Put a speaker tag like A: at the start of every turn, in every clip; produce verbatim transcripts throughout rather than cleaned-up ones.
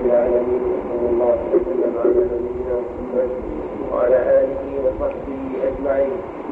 A: العالمين، وصلى الله وسلم على نبينا محمد وعلى آله وصحبه أجمعين.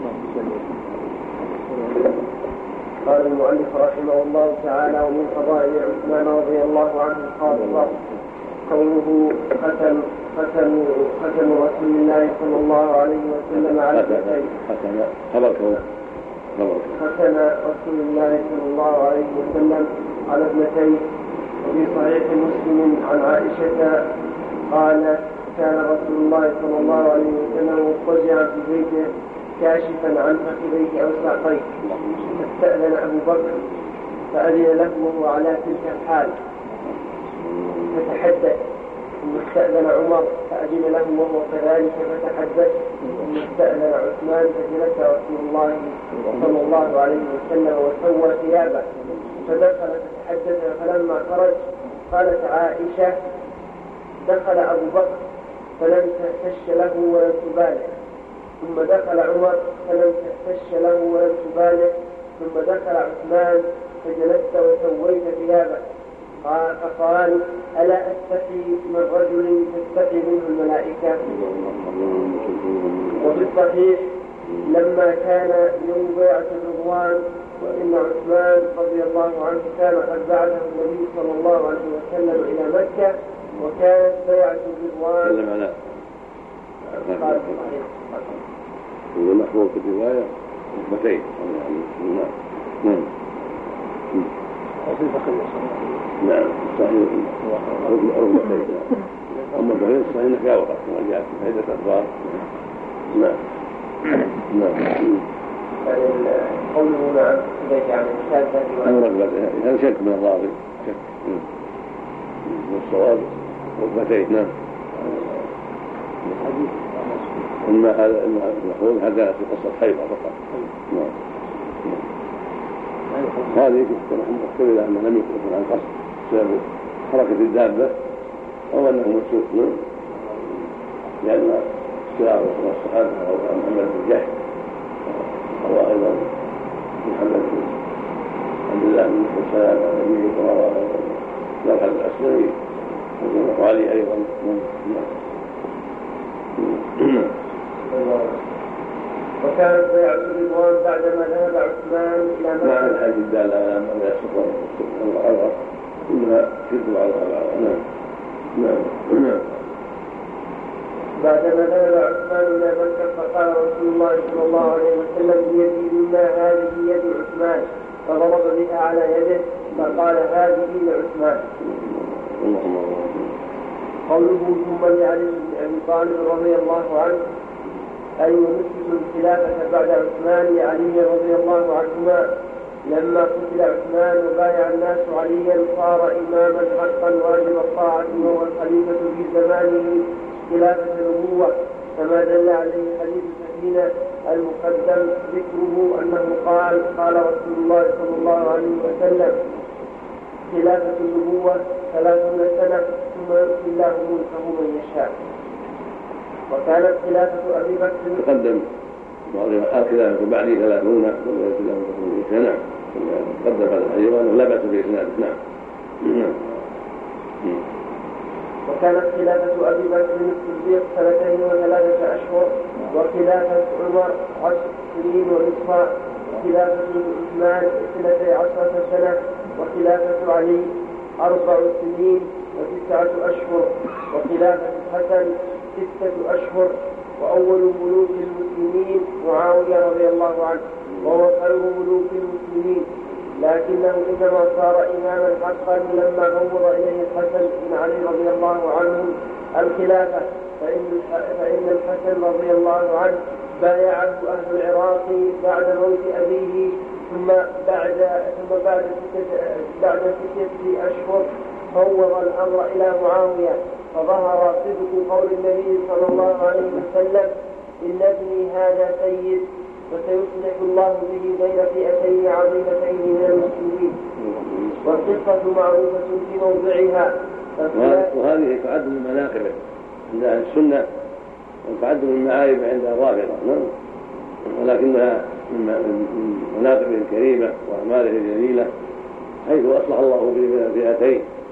A: قال المؤلف رحمه الله تعالى: ومن فضائل عثمان رضي الله عنه خاصة قوله ختم ختم ختم رسول الله صلى الله عليه وسلم على ابنتين.
B: ختم خبر كون
A: ختم رسول الله صلى الله عليه وسلم على ابنتين. وفي صحيح مسلم عن عائشة قال: كان رسول الله صلى الله عليه وسلم مضطجعا في بيته كاشفا عن فخذيه أو ساقيه، فاستأذن أبو بكر فأذن له وهو على تلك الحال فتحدث، ثم استأذن عمر فأذن له وهو كذلك فتحدث، ثم استأذن عثمان فجلس رسول الله صلى الله عليه وسلم وسوى ثيابه فدخل فتحدث. فلما خرج قالت عائشة: دخل أبو بكر فلم تهتش له ولم تبالغ، ثم دخل عمر فلم تهتش له ولم تبالغ، ثم دخل عثمان فجلست وسويت ثيابه. فقال: ألا أستحي من رجل تستحي منه الملائكة؟ وفي الصحيح لما كان يوم بيعة الرضوان وإن عثمان رضي الله عنه كان قد بعثه النبي صلى الله عليه وسلم إلى مكة، وكانت بيعة الرضوان
B: المحفوظ في الرواية ركبتين. نعم نعم صحيح ركبتين. أما الصحيح الصحيح أنك يا وقت كما جاءت في عدة أخبار. نعم نعم
A: قوله نعم ليس عن الشاذة
B: هذا شك من الراوي، شك والصواب ركبتين. نعم إما هذا المحفوظ هذا في قصة خيبر فقط. نعم هذه تحتمل إلى أنه لم يكن عن قصد بسبب حركة الدابة أو أنه مسوق، لأن استلام الصحابة أو محمد بن جحش أو أيضا محمد بن عبد الله بن حسان النبي صلى الله عليه وسلم مرحل الأسلمي وعلي أيضا.
A: وكانت بيعة الرضوان بعدما ذهب عثمان إلى مكة.
B: مع الحج الدالة على أن يسقط الغرة إنها شد على الغرة. نعم نعم نعم
A: بعدما ذهب عثمان إلى مكة فقال رسول الله صلى الله عليه وسلم: بيدي مما هذه يد عثمان، فضرب بها على يده فقال: هذه لعثمان. قوله ثم لعلي بن أبي طالب رضي الله عنه أي يمثل الخلافة بعد عثمان لعلي رضي الله عنهما. لما قتل عثمان وبايع الناس عليا صار إماما حقا واجب الطاعة وهو الخليفة في زمانه خلافة النبوة، كما دل عليه حديث سفينة المقدم ذكره أنه قال: قال رسول الله صلى الله عليه وسلم: خلافة النبوة ثلاثون سنة ثم يؤتي الله ملكه من يشاء. وكانت خلافة أبي بكر
B: تقدم خلافة بعد ثلاثون ثم يؤتي الله ملكه من يشاء. نعم تقدم هذا الحديث وأنه لا بأس بإسناده. نعم نعم
A: وكانت خلافة أبي بكر الصديق سنتين وثلاثة أشهر، وخلافة عمر عشر سنين ونصفا، وخلافة عثمان اثنتي عشرة سنة، وخلافة علي أربع سنين وتسعة أشهر، وخلافة الحسن ستة أشهر. وأول ملوك المسلمين معاوية رضي الله عنه، وهو خير ملوك المسلمين، لكنه إنما صار إماما حقا لما فوض إليه الحسن بن علي رضي الله عنه الخلافة، فإن الحسن رضي الله عنه بايعه أهل العراق بعد موت أبيه، ثم بعد ثم بعد ستة بعد ستة أشهر فوض الأمر إلى معاوية، فظهر صدق قول النبي صلى الله عليه وسلم: إن ابني هذا سيد وسيصلح الله به بين فئتين عظيمتين من المسلمين. والقصة معروفة في موضعها.
B: وهذه تعد من مناقبه عند أهل السنة وتعد من معايب عند الرافضة، ولكنها من مناقبه الكريمة وأعماله الجليلة، حيث أصلح الله به بين فئتين،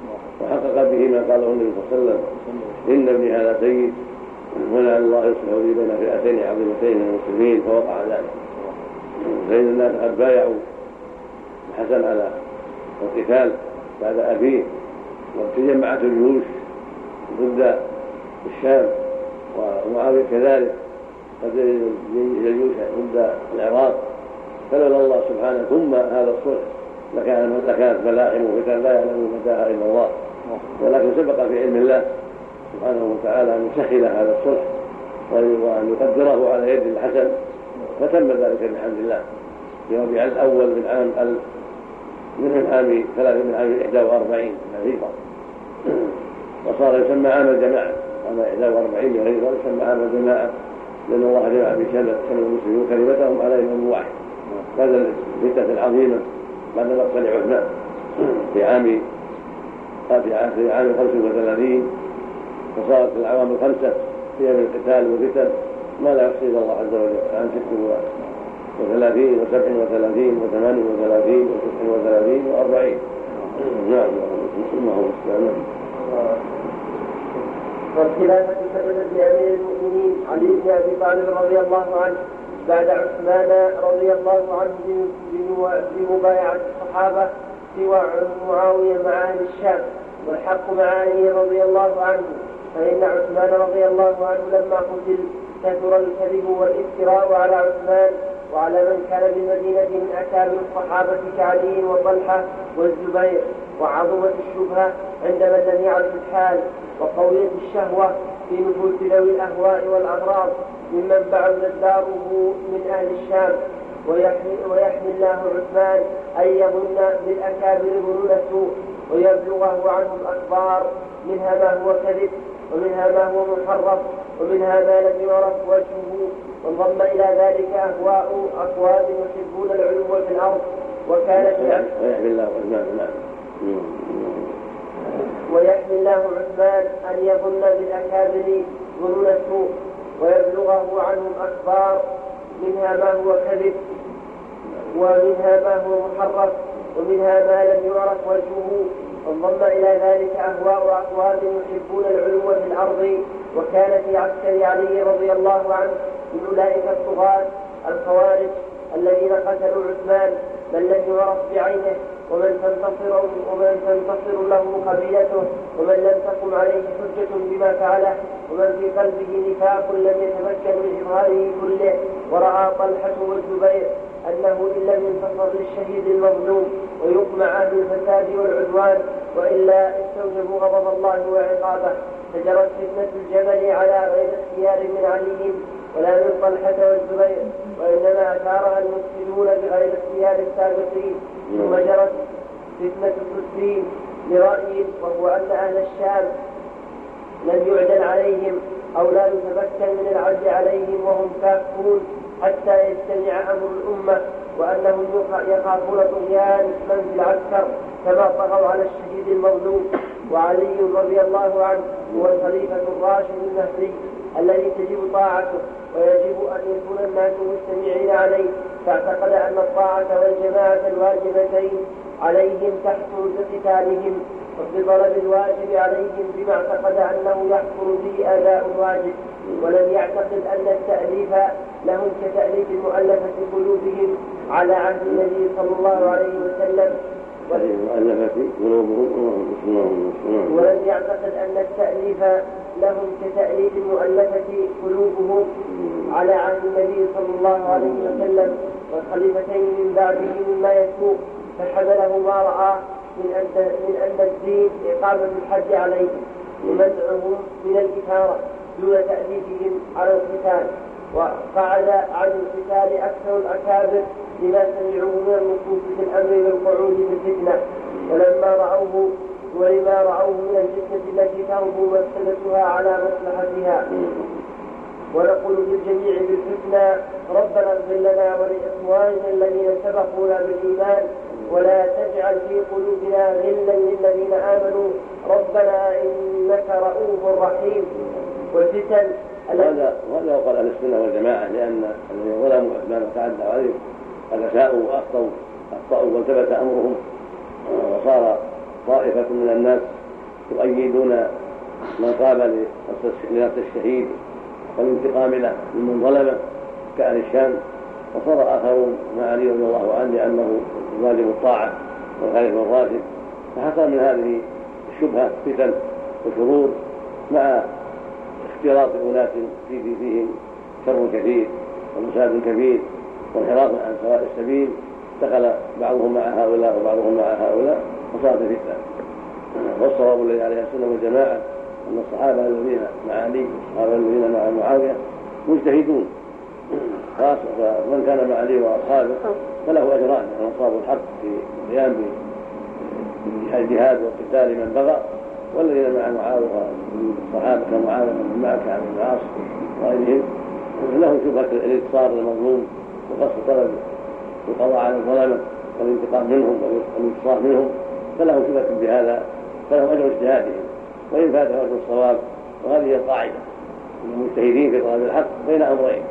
B: وحقق به ما قاله النبي صلى الله عليه وسلم: إن ابني هذا سيد ولعل الله يصلح لي بين فئتين عظيمتين من المسلمين، فوقع ذلك. فإن الناس قد بايعوا الحسن على القتال بعد أبيه، وتجمعت الجيوش ضد الشام، ومعاوية كذلك قد الجيوش ضد العراق، فلولا الله سبحانه ثم هذا الصلح لكان لكانت ملاحم وفتن لا يعلم متاها الا الله، ولكن سبق في علم الله سبحانه وتعالى ان يسهل هذا الصلح وان يقدره على يد الحسن، فتم ذلك بحمد الله في ربيع الاول من عام من عام ثلاث من عام إحدى وأربعين من الهجرة، وصار يسمى عام الجماعة. عام إحدى وأربعين من الهجرة يسمى عام الجماعة، لأن الله جمع بشمل المسلمين كلمتهم على إمام واحد. هذا الفتنة العظيمة بعد مقتل عثمان في عام في عام خمس وثلاثين، فصارت الأعوام الخمسة هي من القتال والفتن ما لا يحصي الله عز وجل، عام ست وثلاثين وسبع وثلاثين وثمان وثلاثين وتسع وثلاثين وأربعين. نعم اللهم استعان.
A: والخلافة ثبتت لأمير المؤمنين علي بن أبي طالب رضي الله عنه بعد عثمان رضي الله عنه بمبايعة الصحابة سوى معاوية مع أهل الشام، والحق مع علي رضي الله عنه، فإن عثمان رضي الله عنه لما قتل كثر الكذب والافتراء على عثمان وعلى من كان بالمدينة من أكابر الصحابة كعلي وطلحة والزبير، وعظمت الشبهة عند من لم يعرف الحال، وقوية الشهوة في نفوس ذوي الأهواء والأغراض ممن بعدت داره من أهل الشام. ويحمي, ويحمي الله عثمان أن يظن بالأكابر ظنون السوء ويبلغه عنه الأخبار، منها ما هو كذب ومنها ما هو محرف ومنها ما لم يعرف وجهه، وانضم إلى ذلك أهواء أقوام يحبون العلو في الأرض. وكانت
B: ويحمي الله عثمان
A: ويحمي الله عثمان أن يظن بالأكابر ظنون السوء ويبلغه عنهم أخبار، منها ما هو كذب ومنها ما هو محرف ومنها ما لم يعرف وجهه، وانضم إلى ذلك أهواء أقوام يحبون العلو في الأرض. وكان في عسكر علي رضي الله عنه من أولئك الطغاة الخوارج الذين قتلوا عثمان من لم يعرف بعينه ومن تنتصر, ومن تنتصر له قبيلته ومن لم تقم عليه حجة بما فعله ومن في قلبه نفاق لم يتمكن من إظهاره كله. ورأى طلحة والزبير أنه إن لم ينتصر للشهيد المظلوم ويقمع أهل الفساد والعدوان وإلا استوجبوا غضب الله وعقابه، فجرت فتنة الجبل على غير اختيار من عليهم ولا من طلحة والزبير، وإنما أثارها المفسدون بغير اختيار السابقين. ثم جرت فتنة الصفين لرأي، وهو أن أهل الشام لم يعدل عليهم أو لا يتمكن من العدل عليهم وهم كافرون حتى يجتمع أمر الأمة، وأنهم يخافون طغيان من في العسكر كما طغوا على الشهيد المظلوم. وعلي رضي الله عنه هو الخليفة الراشد المهدي الذي تجب طاعته ويجب أن يكون الناس مجتمعين عليه، فاعتقد أن الطاعة والجماعة الواجبتين عليهم تحصل بقتالهم وبطلب الواجب عليهم بما اعتقد أنه يحصل به أداء الواجب، ولم يعتقد أن التأليف لهم كتأليف المؤلفة قلوبهم على عهد النبي صلى الله عليه وسلم، ولم يعتقد أن التأليف لهم كتأليف المؤلفة قلوبهم على عهد النبي صلى الله عليه وسلم والخليفتين من بعده مما يسوق، فحمله ما رأى من أن, من أن الدين إقامة الحد عليهم ومنعهم من الإثارة دون تأليفهم على القتال، وقعد عن القتال أكثر الأكابر لما سمعوه من النصوص في الأمر بالقعود في الفتنة ولما رأوه ولما رأوه من الفتنة التي تربو مفسدتها على مصلحتها. ونقول للجميع بالفتنة ربنا اغفر لنا ولإخواننا الذين سبقونا بالإيمان ولا تجعل في قلوبنا غلا للذين آمنوا ربنا إنك رؤوف رحيم. والفتن
B: هذا وهذا قال أهل السنة والجماعة، لأن الذين ظلموا عثمان وتعدوا عليه قد أساءوا وأخطأوا أخطأوا وثبت أمرهم، وصار طائفة من الناس يؤيدون من قام لنفس الشهيد والانتقام له ممن ظلمه كأهل الشام، وصار آخرون مع علي رضي الله عنه لأنه واجب الطاعة والخليفة الراشد، فحصل من هذه الشبهة فتن وشرور مع اختلاط أناس في فيهم شر كثير ومساد كبير وانحراف عن سواء السبيل، دخل بعضهم مع هؤلاء وبعضهم مع هؤلاء وصارت فتنة. والصواب الذي عليه السنة والجماعة أن الصحابة الذين مع علي والصحابة الذين مع معاوية مجتهدون، خاصة من كان مع علي وأصحابه فله أجران، أن أصابوا الحق في القيام بالجهاد وقتال من بغى، والذين مع معاوية الصحابة كمعاوية بن معك عن العاص وغيرهم لهم شبهة الانتصار للمظلوم وقصد طلب القضاء على الظلمة والانتقام منهم والانتصار منهم، فلهم شبهة بهذا، فلهم أجر اجتهادهم وإن فاتهم أجر الصواب. وهذه القاعدة المجتهدين في طلب الحق بين أمرين،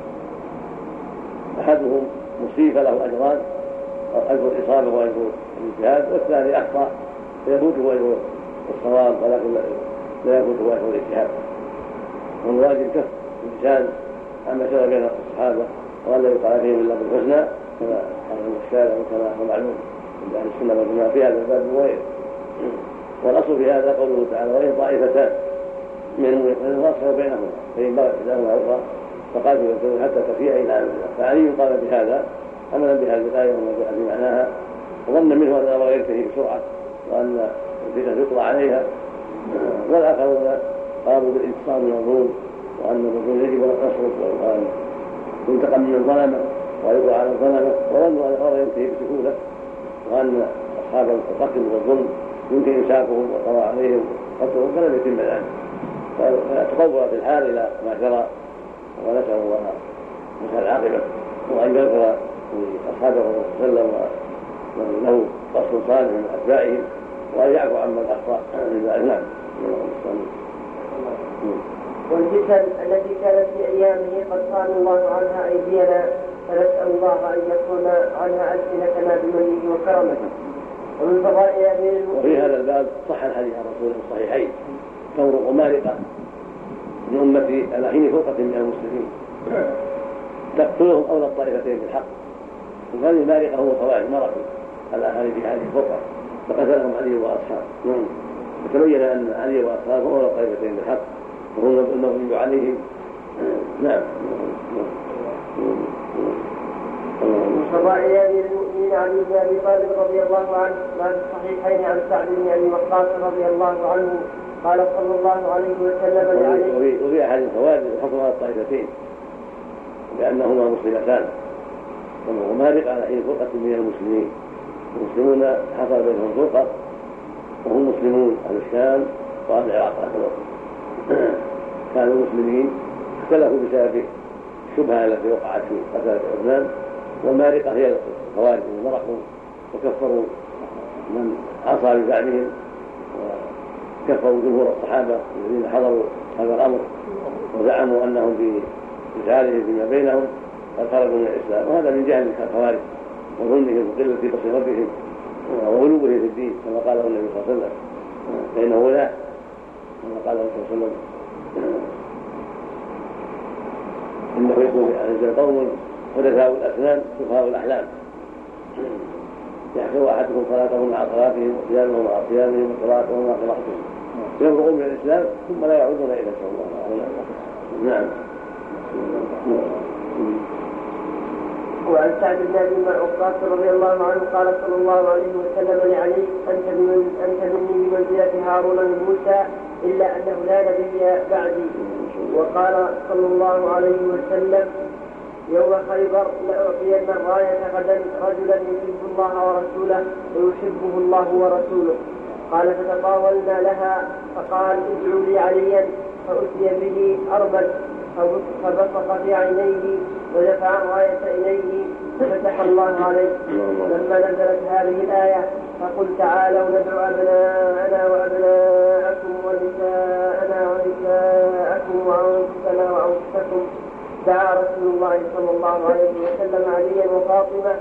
B: أحدهم مصيب فله أجران، أجر الإصابة وأجر الاجتهاد، والثاني أخطأ فيفوته أجر الصواب ولكن لا يفوته أجر الاجتهاد. والواجب كف الإنسان عما شرع بين الصحابة وأن لا يقال فيهم إلا بالحسنى كما قال الشارع وكما هو معلوم عند أهل السنة والجماعة في هذا الباب وغيره. والأصل في هذا قوله تعالى: وإن طائفتان منهم يقتتلون فأصلحوا بينهما فإن بغت إحداهما على الأخرى فقاتلوا يقتتلون حتى تفيء إلى أمر الله. فعلي قال بهذا عملا بهذه الآية وما جاء في معناها، وظن منه أن الأمر ينتهي بسرعة وأن الفتنة يطلع عليها، والآخرون قاموا بالانتصار من المظلوم وأن المظلوم يجب نصره وأن ينتقم من الظلمة ويقع على الظلمة، وظنوا أن الأمر ينتهي بسهولة وأن أصحاب القتل والظلم يمكن إمساكهم والقضاء عليهم قتلهم، فلم يتم ذلك، فتطورت الحال إلى ما جرى. ونسأل الله حسن العاقبة وأن يغفر لأصحابه صلى الله عليه وسلم ومن له قصد صالح من أتباعهم وأن يعفو عمن أخطأ من ذلك. نعم.
A: والفتن التي كانت في أيامه قد صان الله عنها أيدينا، فنسأل الله أن يكون عنها ألسنتنا بمنه وكرمه. ومن فضائل أمير المؤمنين
B: وفي هذا الباب صح الحديث عن رسول الله الصحيحين: تورق مارقة من أمتي على حين فرقة من المسلمين تقتلهم أولى الطائفتين بالحق. وهذه المارقة هو خوارج مرقوا على هذه هذه الفرقة فقتلهم علي وأصحابه، فتبين أن علي وأصحابه أولى الطائفتين بالحق وهم المغضوب عليهم. نعم.
A: من فضائل أمير المؤمنين علي بن أبي طالب رضي الله عنه ما في الصحيحين عن سعد بن أبي وقاص رضي الله عنه قال صلى الله عليه وسلم لعلي:
B: وفي أحد الخوارج الحكم على الطائفتين لأنهما مسلمتان، ومارق على حين فرقة من المسلمين. المسلمون حصل بينهم فرقة وهم مسلمون أهل الشام وأهل العراق هكذا، كانوا المسلمين اختلفوا بسبب الشبهة التي وقعت في قتلة عثمان، والمارقة هي الخوارج مرقوا وكفروا من عصى بزعمهم وكفروا جمهور الصحابة الذين حضروا هذا الأمر وزعموا أنهم في إفعالهم فيما بينهم قد خرجوا من الإسلام، وهذا من جهل الخوارج وظنهم وقلة بصيرتهم وغلوه في الدين كما قال النبي صلى الله عليه وسلم: فإنه ولاة كما قال النبي صلى الله عليه وسلم: إنه يكون أنزل قوم حدثاء الأسنان سفهاء الأحلام يحفظ أحدكم صلاتهم مع صلاتهم وصيامهم مع صيامهم وقراءتهم مع قراءتهم، يفرغون من الإسلام ثم لا يعودون إلى شاء الله. نعم.
A: وعن سعد بن أبي وقاص رضي الله عنه قال صلى الله عليه وسلم لعلي: أنت من أنت مني بمنزلة هارون من موسى إلا أنه لا نبي بعدي. وقال صلى الله عليه وسلم يوم خيبر: لأعطين الراية غدا رجلا يحب الله ورسوله ويحبه الله ورسوله. قال: فتطاولنا لها فقال: ادعوا لي عليا، فأتي به أرمد فبصق في عينيه ودفع الراية إليه ففتح الله عليه. لما نزلت هذه الآية: فقل تعالوا ندعو أبناءنا وأبناءكم ونساءنا ونساءكم وأنفسنا وأنفسكم، دعا رسول الله صلى الله عليه وسلم عليا وفاطمة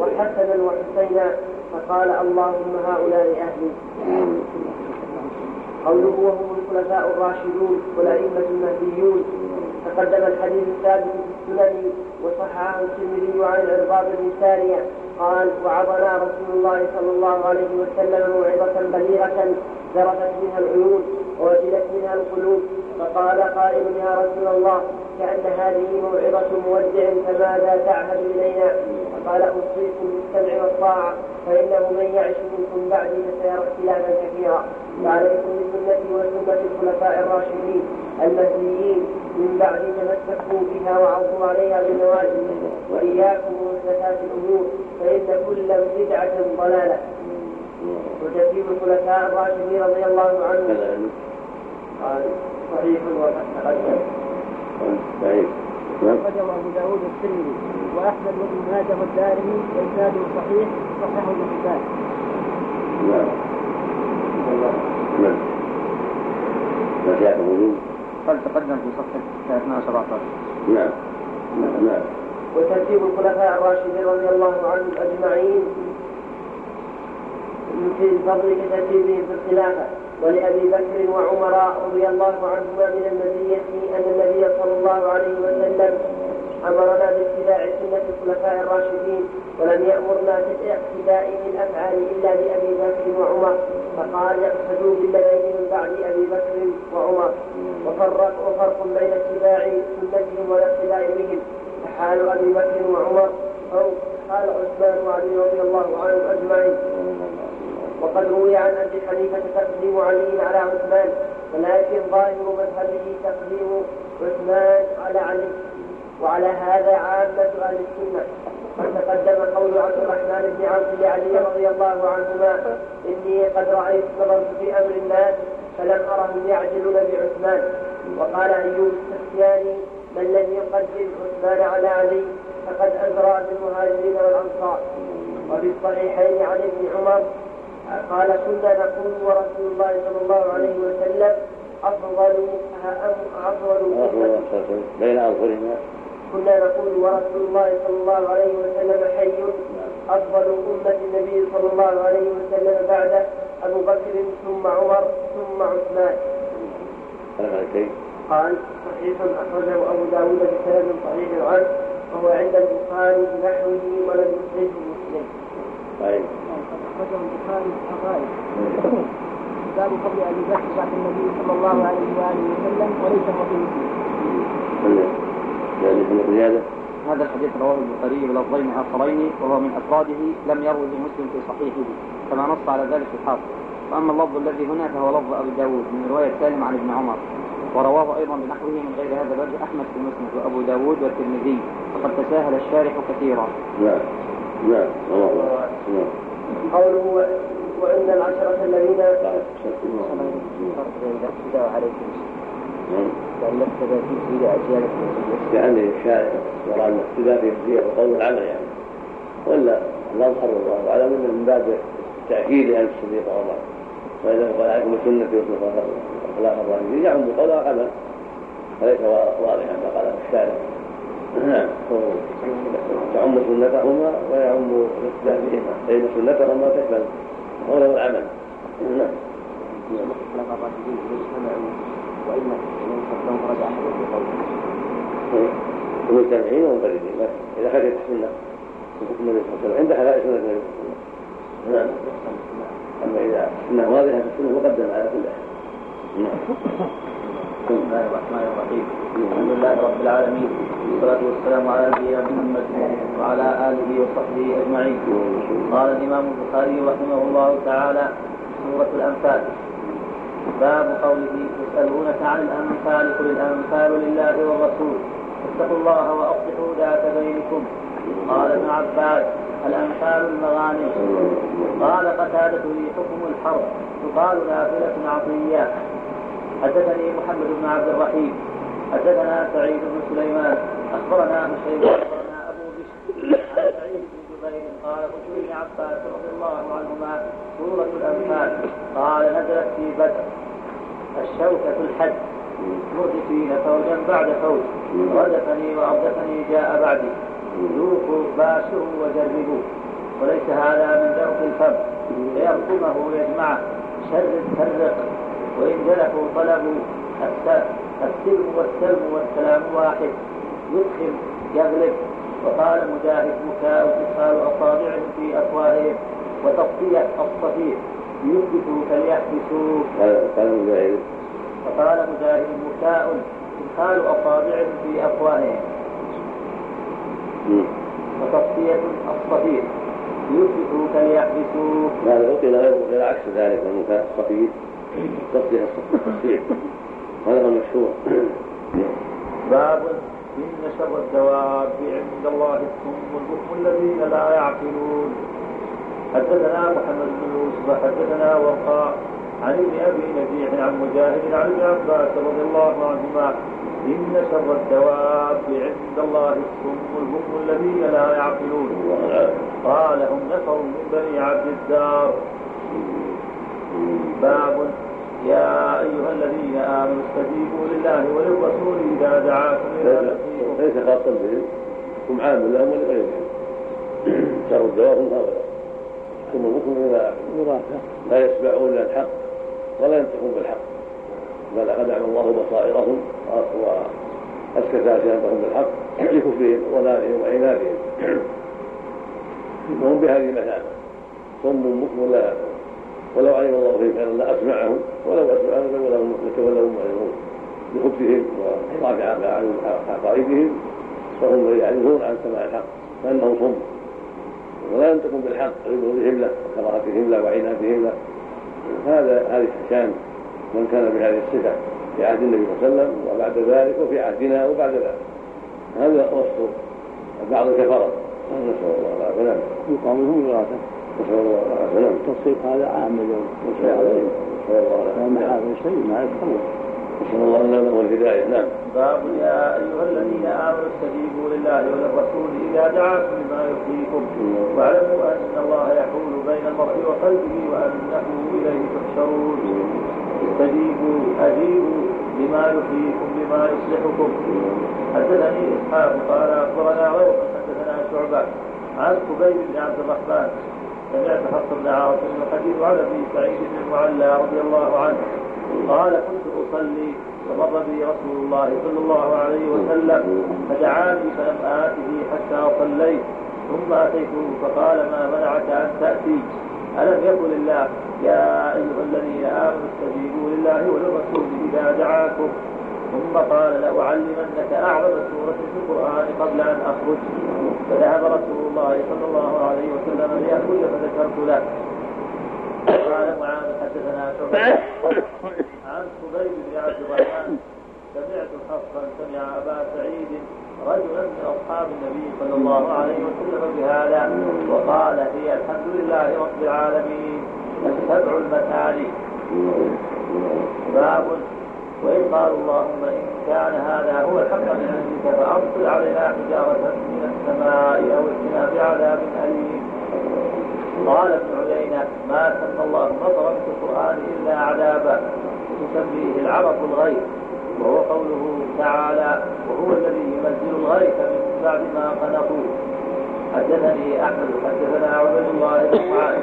A: وحسنا وحسينا فقال: اللهم هؤلاء أهلي. قوله وهم الخلفاء الراشدون والأئمة المهديون. تقدم الحديث الثابت في السنن وصححه الترمذي عن العرباض بن سارية قال وعظنا رسول الله صلى الله عليه وسلم موعظة بليغة ذرفت منها العيون ووجلت منها القلوب، فقال قائل يا رسول الله كأن هذه موعظة مودع فماذا تعهد إلينا؟ فقال أوصيكم بالسمع والطاعة فإنه من يعش منكم بعدي فسيرى اختلافا كثيرا، فعليكم بسنتي وسنة الخلفاء الراشدين المهديين من بعد تمسكوا بها وعضوا عليها بالنواجذ، وإياكم ومحدثات الأمور فإن كل بدعة ضلالة. وترتيب الخلفاء الراشدين رضي الله عنهم قال صحيح وقد تقدم.
C: أخرجه أبو داود والترمذي وأحمد وابن ماجه والدارمي وإسناده صحيح صححه ابن حبان.
B: نعم. نعم. ما جاء موجود.
C: قد تقدم في صفحة ثلاثمائة وسبعة عشر.
B: نعم. نعم.
A: وترتيب الخلفاء الراشدين رضي الله عنهم أجمعين في الفضل كترتيبهم في الخلافة. ولأبي بكر وعمر رضي الله عنهما من المزية أن النبي صلى الله عليه وسلم أمرنا باتباع سنة الخلفاء الراشدين ولم يأمرنا بالاقتداء في الأفعال إلا بأبي بكر وعمر، فقال اقتدوا بالذين من بعد أبي بكر وعمر. وفرق, وفرق بين اتباع سنتهم والاقتداء بهم، فحال أبي بكر وعمر أو حال عثمان وعلي رضي الله عنهم أجمعين. وقد روي عن أبي حنيفة تقديم علي على عثمان، ولكن ظاهر مذهبه تقديم عثمان على علي، وعلى هذا عامة أهل السنة. قد تقدم قول عبد الرحمن بن عوف لعلي رضي الله عنهما إني قد رأيت نظرت في أمر الناس فلم أرهم يعجلون بعثمان. وقال أيوب السختياني من لم يقدم عثمان على علي فقد أزرى بالمهاجرين والأنصار. وفي الصحيحين عن ابن عمر قال كنا نقول ورسول الله صلى الله عليه وسلم أفضل أفضل
B: بين أظهرنا
A: كنا نقول ورسول الله صلى الله عليه وسلم حي أفضل أمة النبي صلى الله عليه وسلم بعده أبو بكر ثم عمر ثم عثمان. قال صحيح أخرجه أبو داود بسند صحيح عنه وهو عند البخاري بنحوه ولم يخرجه مسلم.
C: طيب. أخرجه البخاري الحقائق. باب فضل أبي بكر بعد النبي صلى الله عليه وآله وسلم وليس فضيلته. هذا الحديث رواه البخاري بلفظين آخرين وهو من أفراده لم يروه مسلم في صحيحه كما نص على ذلك الحافظ. وأما اللفظ الذي هنا فهو لفظ أبي داود من رواية سالم عن ابن عمر، ورواه أيضا بنحوه من غير هذا الوجه أحمد في المسند وأبو داود والترمذي، وقد تساهل الشارح كثيرا.
B: لا لا لا
A: قوله وإن العشرة الذين
C: لأن اقتدى فيه إلى أجيال
B: يعني الشارع وراء الاقتداء في الدين وقول العمل يعني، ولا الأظهر والله أعلم من باب تأكيد أن الصديق عمر، وإذا قال عليكم السنة وسنة الخلافة الراشدين يعم قول العمل فليس واضحا ما قال الشارع. نعم تعم سنتهما ويعم الاقتداء بهما، فإن سنتهما تشمل قوله العمل. نعم
C: الخلافة الراشدين وإما لهم رجع أحد في قوله
B: المتابعين ومنفردين إذا خرجت السنة النبي صلى الله عليه وسلم عند حلال سنة النبي صلى الله عليه وسلم. نعم. أما إذا السنة واضحة في السنة مقدم على كل أحد. نعم.
C: بسم الله الرحمن الرحيم. الحمد لله رب العالمين والصلاة والسلام على نبينا محمد وعلى آله وصحبه أجمعين. قال الإمام البخاري رحمه الله تعالى سورة الأنفال. باب قوله يسألونك عن الأنفال قل الأنفال لله والرسول اتقوا الله وأصلحوا ذات بينكم. قال ابن عباس الأنفال المغانم. قال قتادة لي حكم الحرب تقال نافلة عطية. حدثني محمد بن عبد الرحيم حدثنا سعيد بن سليمان أخبرنا هشيم أخبرنا أبو بشر عن سعيد بن جبير قال قلت لابن عباس رضي الله عنهما سورة الأنفال. قال نزلت في بدر الشوكة الحد مردفين فوجا بعد فوج ردفني وأردفني جاء بعدي ذوقوا باشروا وجربوا وليس هذا من ذوق الفم فيرقمه ويجمعه شرد فرق وإن جلحوا طلبوا السلم والسلم والسلام واحد. يدخل يغلب. وقال مجاهد بكاء إدخال أصابعهم في أفواههم وتصفية الصفير ليثبتوا فليحبسوا.
B: قال مجاهد
C: وقال مجاهد بكاء إدخال أصابعهم في أفواههم وتصفية الصفير ليثبتوا فليحبسوا.
B: هذا قيل غير عكس ذلك المكاء الصفير تصفية الصفير هذا هو المشهور.
C: باب إن شر الدواب عند الله الصم والبكم الذين لا يعقلون. حدثنا محمد بن يوسف حدثنا وقاء عن ابن أبي نجيح عن مجاهد عن ابن عباس رضي الله عنهما إن شر الدواب عند الله الصم والبكم الذين لا يعقلون. قال هم نفر من بني عبد الدار. باب يا أيها الذين آمنوا استجيبوا لله وللرسول إذا دعاكم إلى
B: ليس خاصا بهم هم عام لهم ولغيرهم. شر الدواب هم هؤلاء ثم البكم إذا لا يسمعون إلى الحق ولا ينطقون بالحق بل قد أعمى الله بصائرهم وأسكت ألسنتهم بالحق لكفرهم وضلالهم وعنادهم وهم بهذه المثابة صم بكم لا ولو علم الله فيهم خيرا لأسمعهم ولو أسمعهم لتولوا معرضون بخبثهم وضعف عقائدهم فهم يعرضون عن سماع الحق فإنهم صم ولا ينطقون بالحق لبغضهم له وكراهتهم له وعنادهم له. هذا هذه شان من كان بهذه الصفة في عهد النبي صلى الله عليه وسلم وبعد ذلك وفي عهدنا وبعد ذلك. هذا وصف بعض الكفرة. نسأل الله العافية.
D: يقامهم وراثة.
B: نسأل الله العافية.
D: التصريف هذا عام اليوم.
B: نسأل الله العافية.
D: ما هذا شيء ما يفهمه.
B: نسأل الله لنا الهداية. نعم.
C: باب يا أيها الذين آمنوا استجيبوا لله وللرسول إذا دعاكم لما يحييكم واعلموا أن الله يحول بين المرء وقلبه وأنه إليه تحشرون. استجيبوا أجيبوا لما يحييكم بما يصلحكم. حدثني إسحاق قال أخبرنا روح حدثنا شعبة عن خبيب بن عبد الرحمن سمعت حفص بن عاصم الحديث عن أبي سعيد بن المعلى رضي الله عنه قال كنت أصلي فمر بي رسول الله صلى الله عليه وسلم فدعاني فلم آته حتى صليت ثم أتيته فقال ما منعك أن تأتي ألم يقل الله يا أيها الذين آمنوا استجيبوا لله وللرسول إذا دعاكم ثم قال لأعلمنك أعظم سورة في القرآن قبل أن أخرج. فذهب رسول الله صلى الله عليه وسلم ليأخذ فذكرت له. قال معاذ حدثنا شعبة عن خبيب بن عبد الرحمن سمعت حفصا سمع أبا سعيد رجلا من أصحاب النبي صلى الله عليه وسلم بهذا وقال هي الحمد لله رب العالمين السبع المثاني. باب وإن قالوا اللهم إن كان هذا هو الحق من عندك فأمطر علينا حجارة من السماء أو ائتنا بعذاب أليم. قال ابن عيينة ما سمى الله مطرا في القرآن إلا عذابا تسميه العرف الغيث وهو قوله تعالى وهو الذي ينزل الغيث من بعد ما قنطوا. حدثني أحمد حدثنا عبد الله بن معاذ.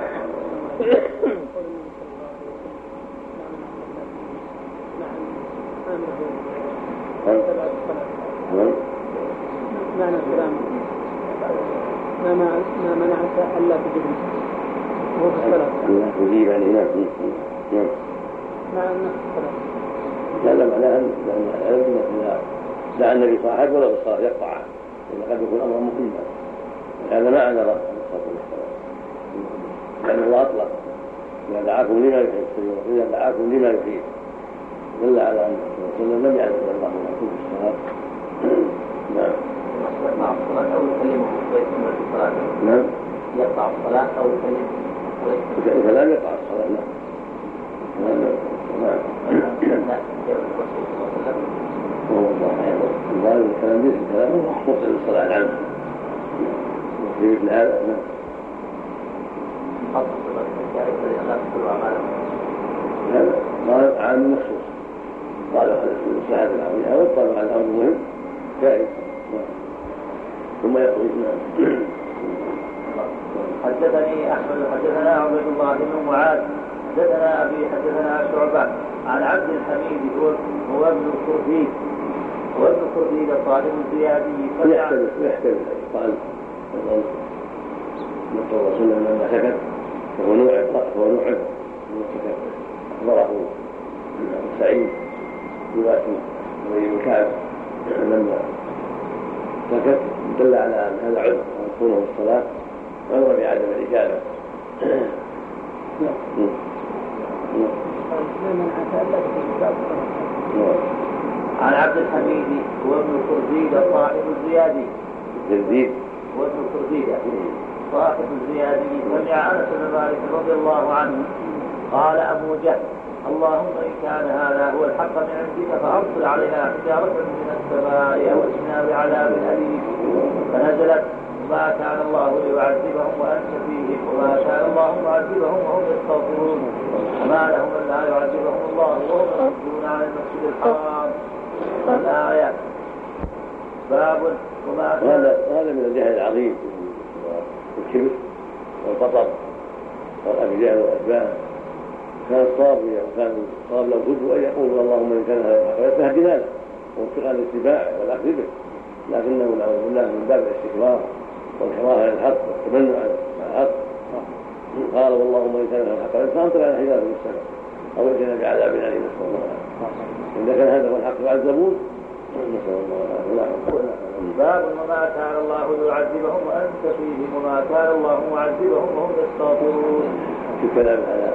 D: معنى الكلام ما ما منعك ألا تجيب وهو في الصلاة.
B: يجيب يعني نعم نعم.
D: مع أنه في الصلاة.
B: لا لا معناه أن إذا دعا النبي صاحب ولا بالصلاة يقطع إذا قد يكون أمرا مهما. هذا ما أنا رأى الصلاة والسلام لأن الله أطلق إذا دعاكم لما يحيي إذا دعاكم لما يحيي دل على أن الرسول لم يعلم الله لكم في الصلاة. نعم.
C: يقطع الصلاة أو يكلمه ويتم الصلاة.
B: نعم.
C: يقطع الصلاة أو يكلمه.
B: الكلام يقطع الصلاة. نعم. نعم. نعم. هو الله الكلام ليس الكلام مختصر للصلاة العامة. في مثل هذا نعم. هذا ما عام مخصوص. قالوا هذا الشهادة العامة أو طبعا على الأمر مهم جائز. ثم يخرج.
C: حدثني أحمد حدثنا عبد الله بن معاذ حدثنا أبي حدثنا شعبة عن عبد الحميد هو ابن الكردي هو ابن الكردي صاحب الزيادي.
B: يحتمل يحتمل قال نصر الله صلى الله عليه وسلم لما سكت فهو نوع فهو نوع سكت أخبره سعيد رواية ابي بن كعب لما سكت دل على ان هذا عذر ويكون في الصلاه عذر بعدم الاجابه.
C: عن عبد الحميد وابن الكرديد صاحب الزيادي
B: الزيد
C: وابن الكرديد صاحب الزيادي سمع انس بن مالك رضي الله عنه قال ابو جهل اللهم إن كان هذا هو الحق من عندك فأرسل علينا حجارة من السماء وأتنا بعذاب أليم. فنزلت وما كان الله ليعذبهم وأنت فيهم وما كان الله معذبهم وهم يستغفرون وما لهم ألا يعذبهم الله وهم يصدون عن المسجد الحرام. الآية. باب وما كان
B: هذا من الجهل العظيم والكبر والبطر والأبي جهل وأتباعه. كان صابيا وكان صاب لو كنت ان يقول اللهم ان كان هذا الحق فاهدنا له وانتقال الاتباع والاخذ به، لكنه نعوذ بالله من باب الاستكبار والحراء على الحق والتمنع على الحق قال اللهم ان كان هذا الحق فامطر على حجاره من السماء او ائتنا بعذاب اليم نسال الله العافيه. اذا كان هذا هو الحق يعذبون نسال الله العافيه.
C: باب وما كان الله ليعذبهم وانت فيهم وما كان الله معذبهم وهم يستغفرون.
B: في كلام على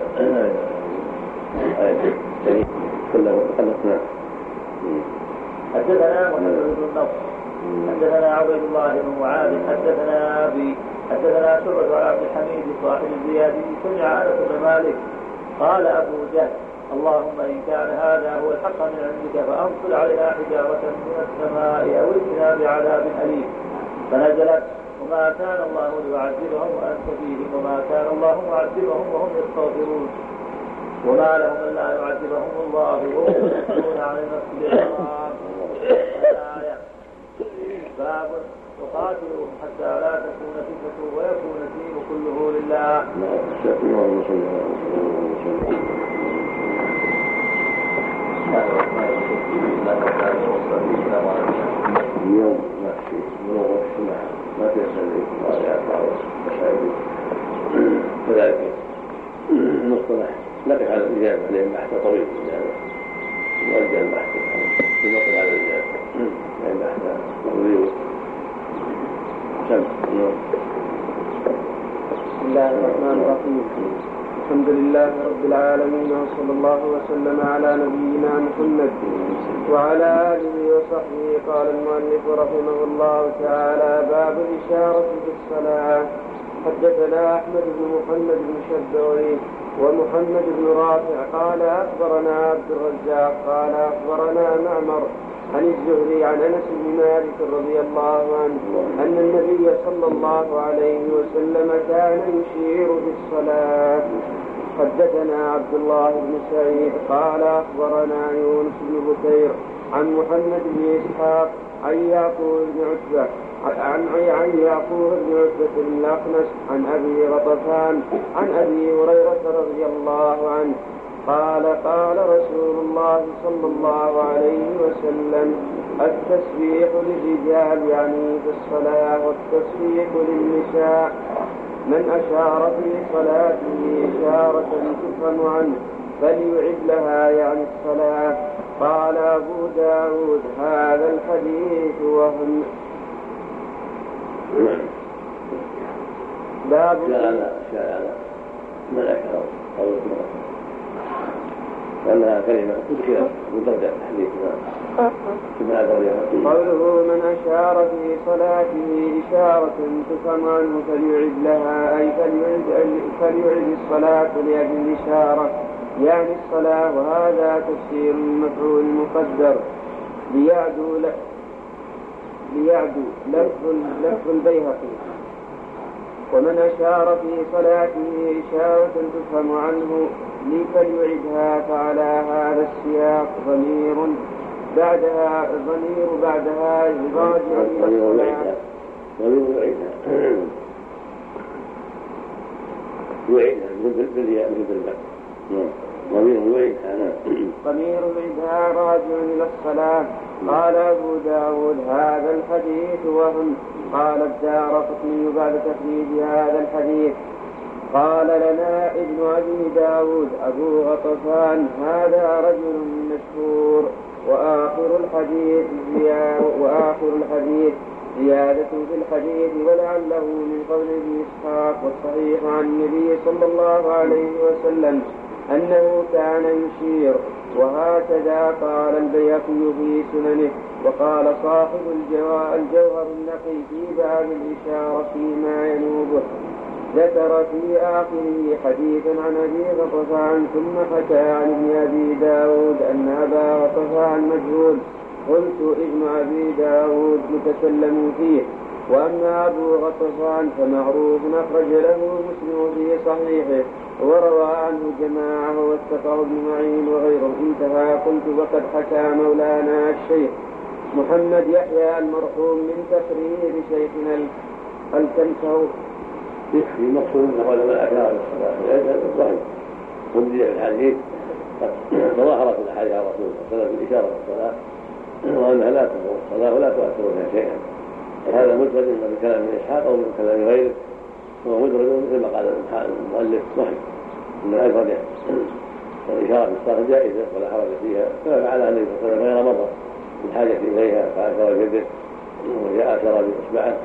B: آية جميل كله خلصنا.
C: حدثنا محمد بن النصر حدثنا عبيد الله بن معاذ حدثنا أبي حدثنا شعبة على عبد الحميد صاحب الزيادي سمع أنس بن مالك قال أبو جهل اللهم إن كان هذا هو الحق من عندك فأمطر علينا حجارة من السماء أو ائتنا بعذاب أليم. فنزلت وما كان الله ليعذبهم وأنت فيهم وما كان الله معذبهم وهم يستغفرون وما لهم الا يعذبهم الله وهم يصدون عن المسجد الحرام. الآية. باب تقاتلهم حتى لا تكون فتنة ويكون الدين كله لله.
B: اليوم ما في بلوغ السماع ما تيسر للقراءة ومشاهد كذلك المصطلح نقف على الإجابة لأن بحث طويل الإجابة نرجع البحث نقف على الإجابة لأن بحث طويل.
A: بسم الله الرحمن الرحيم. الحمد لله رب العالمين وصلى الله وسلم على نبينا محمد وعلى آله وصحبه. قال المؤلف رحمه الله تعالى باب الإشارة في الصلاة. حدثنا أحمد بن محمد بن شبوي ومحمد بن رافع قال أخبرنا عبد الرزاق قال أخبرنا معمر عن الزهري عن أنس بن مالك رضي الله عنه أن النبي صلى الله عليه وسلم كان يشير بالصلاة. حدثنا عبد الله بن سعيد قال أخبرنا يونس بن بكير عن محمد بن إسحاق عن يعقوب بن عتبة عن عن يعقوب بن عتبة بن الأخنس عن أبي غطفان عن أبي هريرة رضي الله عنه قال قال رسول الله صلى الله عليه وسلم التسبيح للرجال يعني في الصلاة والتسبيح للنساء. من أشار في صلاته إشارة تفهم عنه فليعد لها يعني الصلاة. قال أبو داود هذا الحديث وهم. باب
B: شاء على من أشار أو لأنها كلمة تذكر من درجة التحديث
A: قوله من أشار في صلاته إشارة تفهم عنه فليعد لها أي فليعد, فليعد الصلاة لأجل الإشارة يعني الصلاة. وهذا تفسير المفعول المقدر ليعدو ليعدو لفظ البيهقي. ومن أشار في صلاته إشارة تفهم عنه فليعدها فعلى هذا السياق ضمير بعدها ضمير بعدها راجع إلى الصلاة.
B: ضمير يعيدها يعيدها من بالياء من بالباء.
A: ضمير العبها راجع إلى الصلاة. قال أبو داود هذا الحديث وهم. قال الدارقطني بعد تخريج هذا الحديث قال لنا ابن أبي داود أبو غطفان هذا رجل مشهور. وآخر الحديث وآخر الحديث زيادة في الحديث ولعله من قول ابن إسحاق. والصحيح عن النبي صلى الله عليه وسلم أنه كان يشير. وهكذا قال البيهقي في سننه. وقال صاحب الجوهر النقي في باب الإشارة فيما ينوبه ذكر في آخره حديثا عن أبي غطفان ثم حكى عن ابن أبي داود أن أبا غطفان مجهول. قلت ابن أبي داود متكلم فيه. وأما أبو غطفان فمعروف أخرج له مسلم في صحيحه وروى عنه جماعة ووثقه ابن معين وغيره. انتهى. قلت وقد حكى مولانا الشيخ محمد يحيى المرحوم من تقرير شيخنا الكمسه.
B: يكفي المقصود أن علماء أشار الصلاة هذا الظاهر ودي في الحديث قد تظاهرت الأحاديث على رسول الله صلى الله عليه وسلم بالإشارة في الصلاة وأنها لا تضر الصلاة ولا تؤثر بها شيئا. وهذا مدرج من كلام ابن إسحاق أو من كلام غيره. هو مدرج مثل ما قال المؤلف صحيح أن الأجر والإشارة في الصلاة جائزة ولا حرج فيها كما فعلها النبي صلى الله عليه وسلم غير مرة من حاجة إليها فأشار بيده وجاء أشار بإصبعه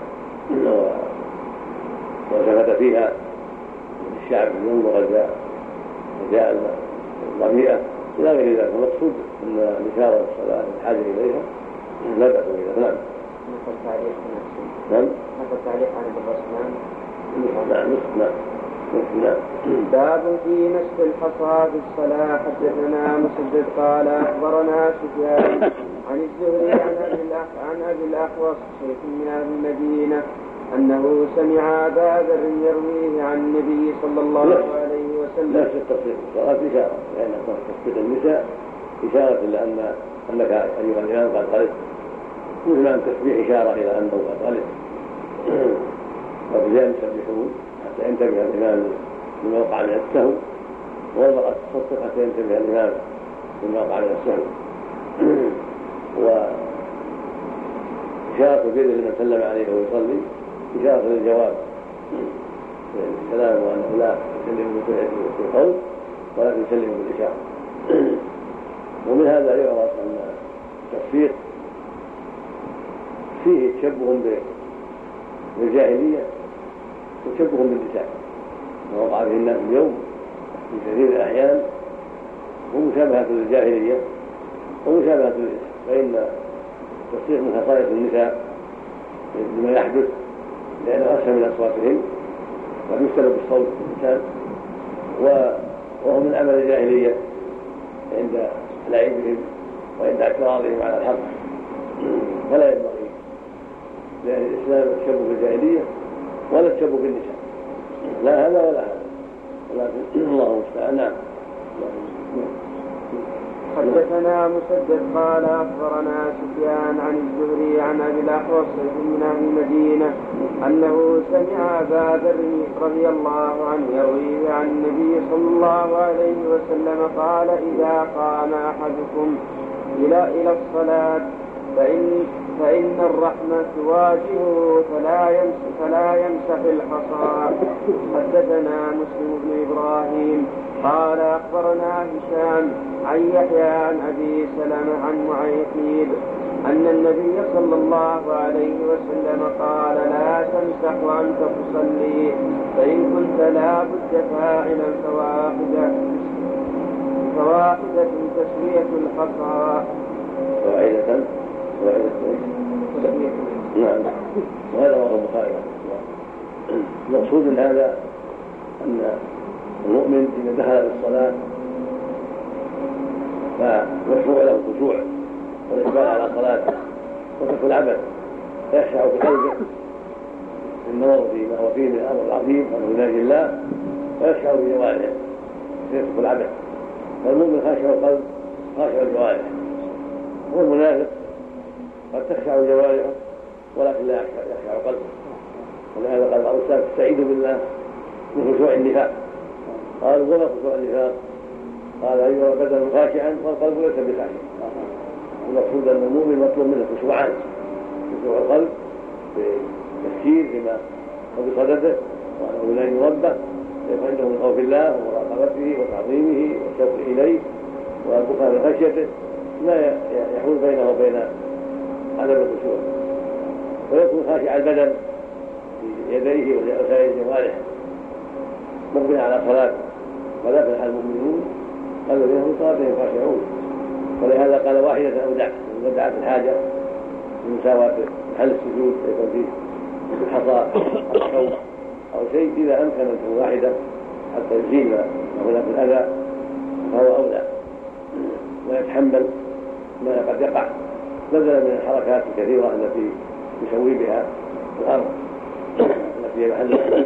B: وثبت فيها الشعب ينظر جاء وجاء الربيئة إلى غير ذلك. المقصود أن الإشارة في الصلاة الحاجة إليها لا بأس بها. نعم.
A: نقل تعليق
B: نعم.
A: نقل تعليق عن الرسول.
B: نعم. نعم. نعم.
A: باب في مسح الحصى في الصلاة. حدثنا مسدد قال أخبرنا سفيان عن الزهري عن أبي الأحوص شيخ من أهل المدينة أنه سمع أبا ذر يرويه عن النبي صلى الله عليه وسلم.
B: نفس التصريح الصلاة إشارة لأن تصريح النساء إشارة إلى أن أنك أيها الإمام قد غلط مثل أن تسبيح إشارة إلى أنه قد غلط. والرجال يسبحون حتى ينتبه الإمام لما وقع من السهو والمرأة تصدق حتى ينتبه الإمام لما وقع من السهو. وإشارة اليد لمن سلم عليه ويصلي إشارة للجواب السلام وأنه لا يسلم بالقول ولكن يسلم بالإشارة. ومن هذا يعرف أن التصفيق فيه تشبه بالجاهلية وتشبه بالنساء ما وقع به الناس اليوم في كثير الأحيان ومشابهة للجاهلية ومشابهة للنساء. فإن التصفيق من خصائص النساء لما يحدث لأنه أسهل من أصواتهم ويستلب الصوت الإنسان وهو من عمل الجاهلية عند لعبهم وعند اعتراضهم على الحق. فلا ينبغي لأهل الإسلام التشبه بالجاهلية ولا التشبه بالنساء لا هذا ولا هذا ولكن الله المستعان. نعم.
A: حدثنا مسدد قال أخبرنا سفيان عن الزهري عن أبي الأحوص من أهل المدينة أنه سمع أبا ذر رضي الله عنه يرويه عن النبي صلى الله عليه وسلم قال إذا قام أحدكم إلى إلى الصلاة فإن فإن الرحمة تواجهه فلا يمسح فلا يمسح الحصى. حدثنا مسلم بن إبراهيم قال أخبرنا هشام عن يحيى عن أبي سلمة عن معيقيب أن النبي صلى الله عليه وسلم قال لا تمسح وأنت تصلي فإن كنت لا بد فاعلا فواحدة فواحدة تسوية الحصى.
B: فواحدة نعم. وهذا هو البخاري. المقصود من هذا أن المؤمن إذا دخل بالصلاة فمشروع له الخشوع والإقبال على صلاته وترك العبث فيخشع بقلبه النظر فيما هو فيه من الأمر العظيم ومن يناجي الله ويخشع بجوارحه فيترك العبث. فالمؤمن خاشع القلب خاشع الجوارح والمنافق قد تخشع جوارحه ولكن لا يخشع قلبه. ولهذا قال بعض السلف استعيذوا بالله من خشوع النفاق. قالوا وما خشوع النفاق؟ قال يرى البدن خاشعا والقلب ليس بخاشع. المقصود ان المؤمن مطلوب منه خشوعان، خشوع القلب بالتفكير بما هو بصدده وانه لا يربه فانه من خوف الله ومراقبته وتعظيمه والشوق اليه والبكاء من خشيته لا يحول بينه وبين عدم الخشوع، ويكون خاشع البدن في يديه وسائر جوارحه مقبلا على صلاته. ولا تنحى المؤمنون الذين هم صلاتهم خاشعون. ولهذا قال واحدة أو دعت إذا دعت الحاجة لمساواة محل السجود يكون فيه الحصى أو الشوك أو شيء إذا أمكن أن تكون واحدة حتى يزيل ما هناك من أذى فهو أولى ويتحمل ما قد يقع بدلا من الحركات الكثيرة التي يسوي بها الأرض التي هي محل السجود.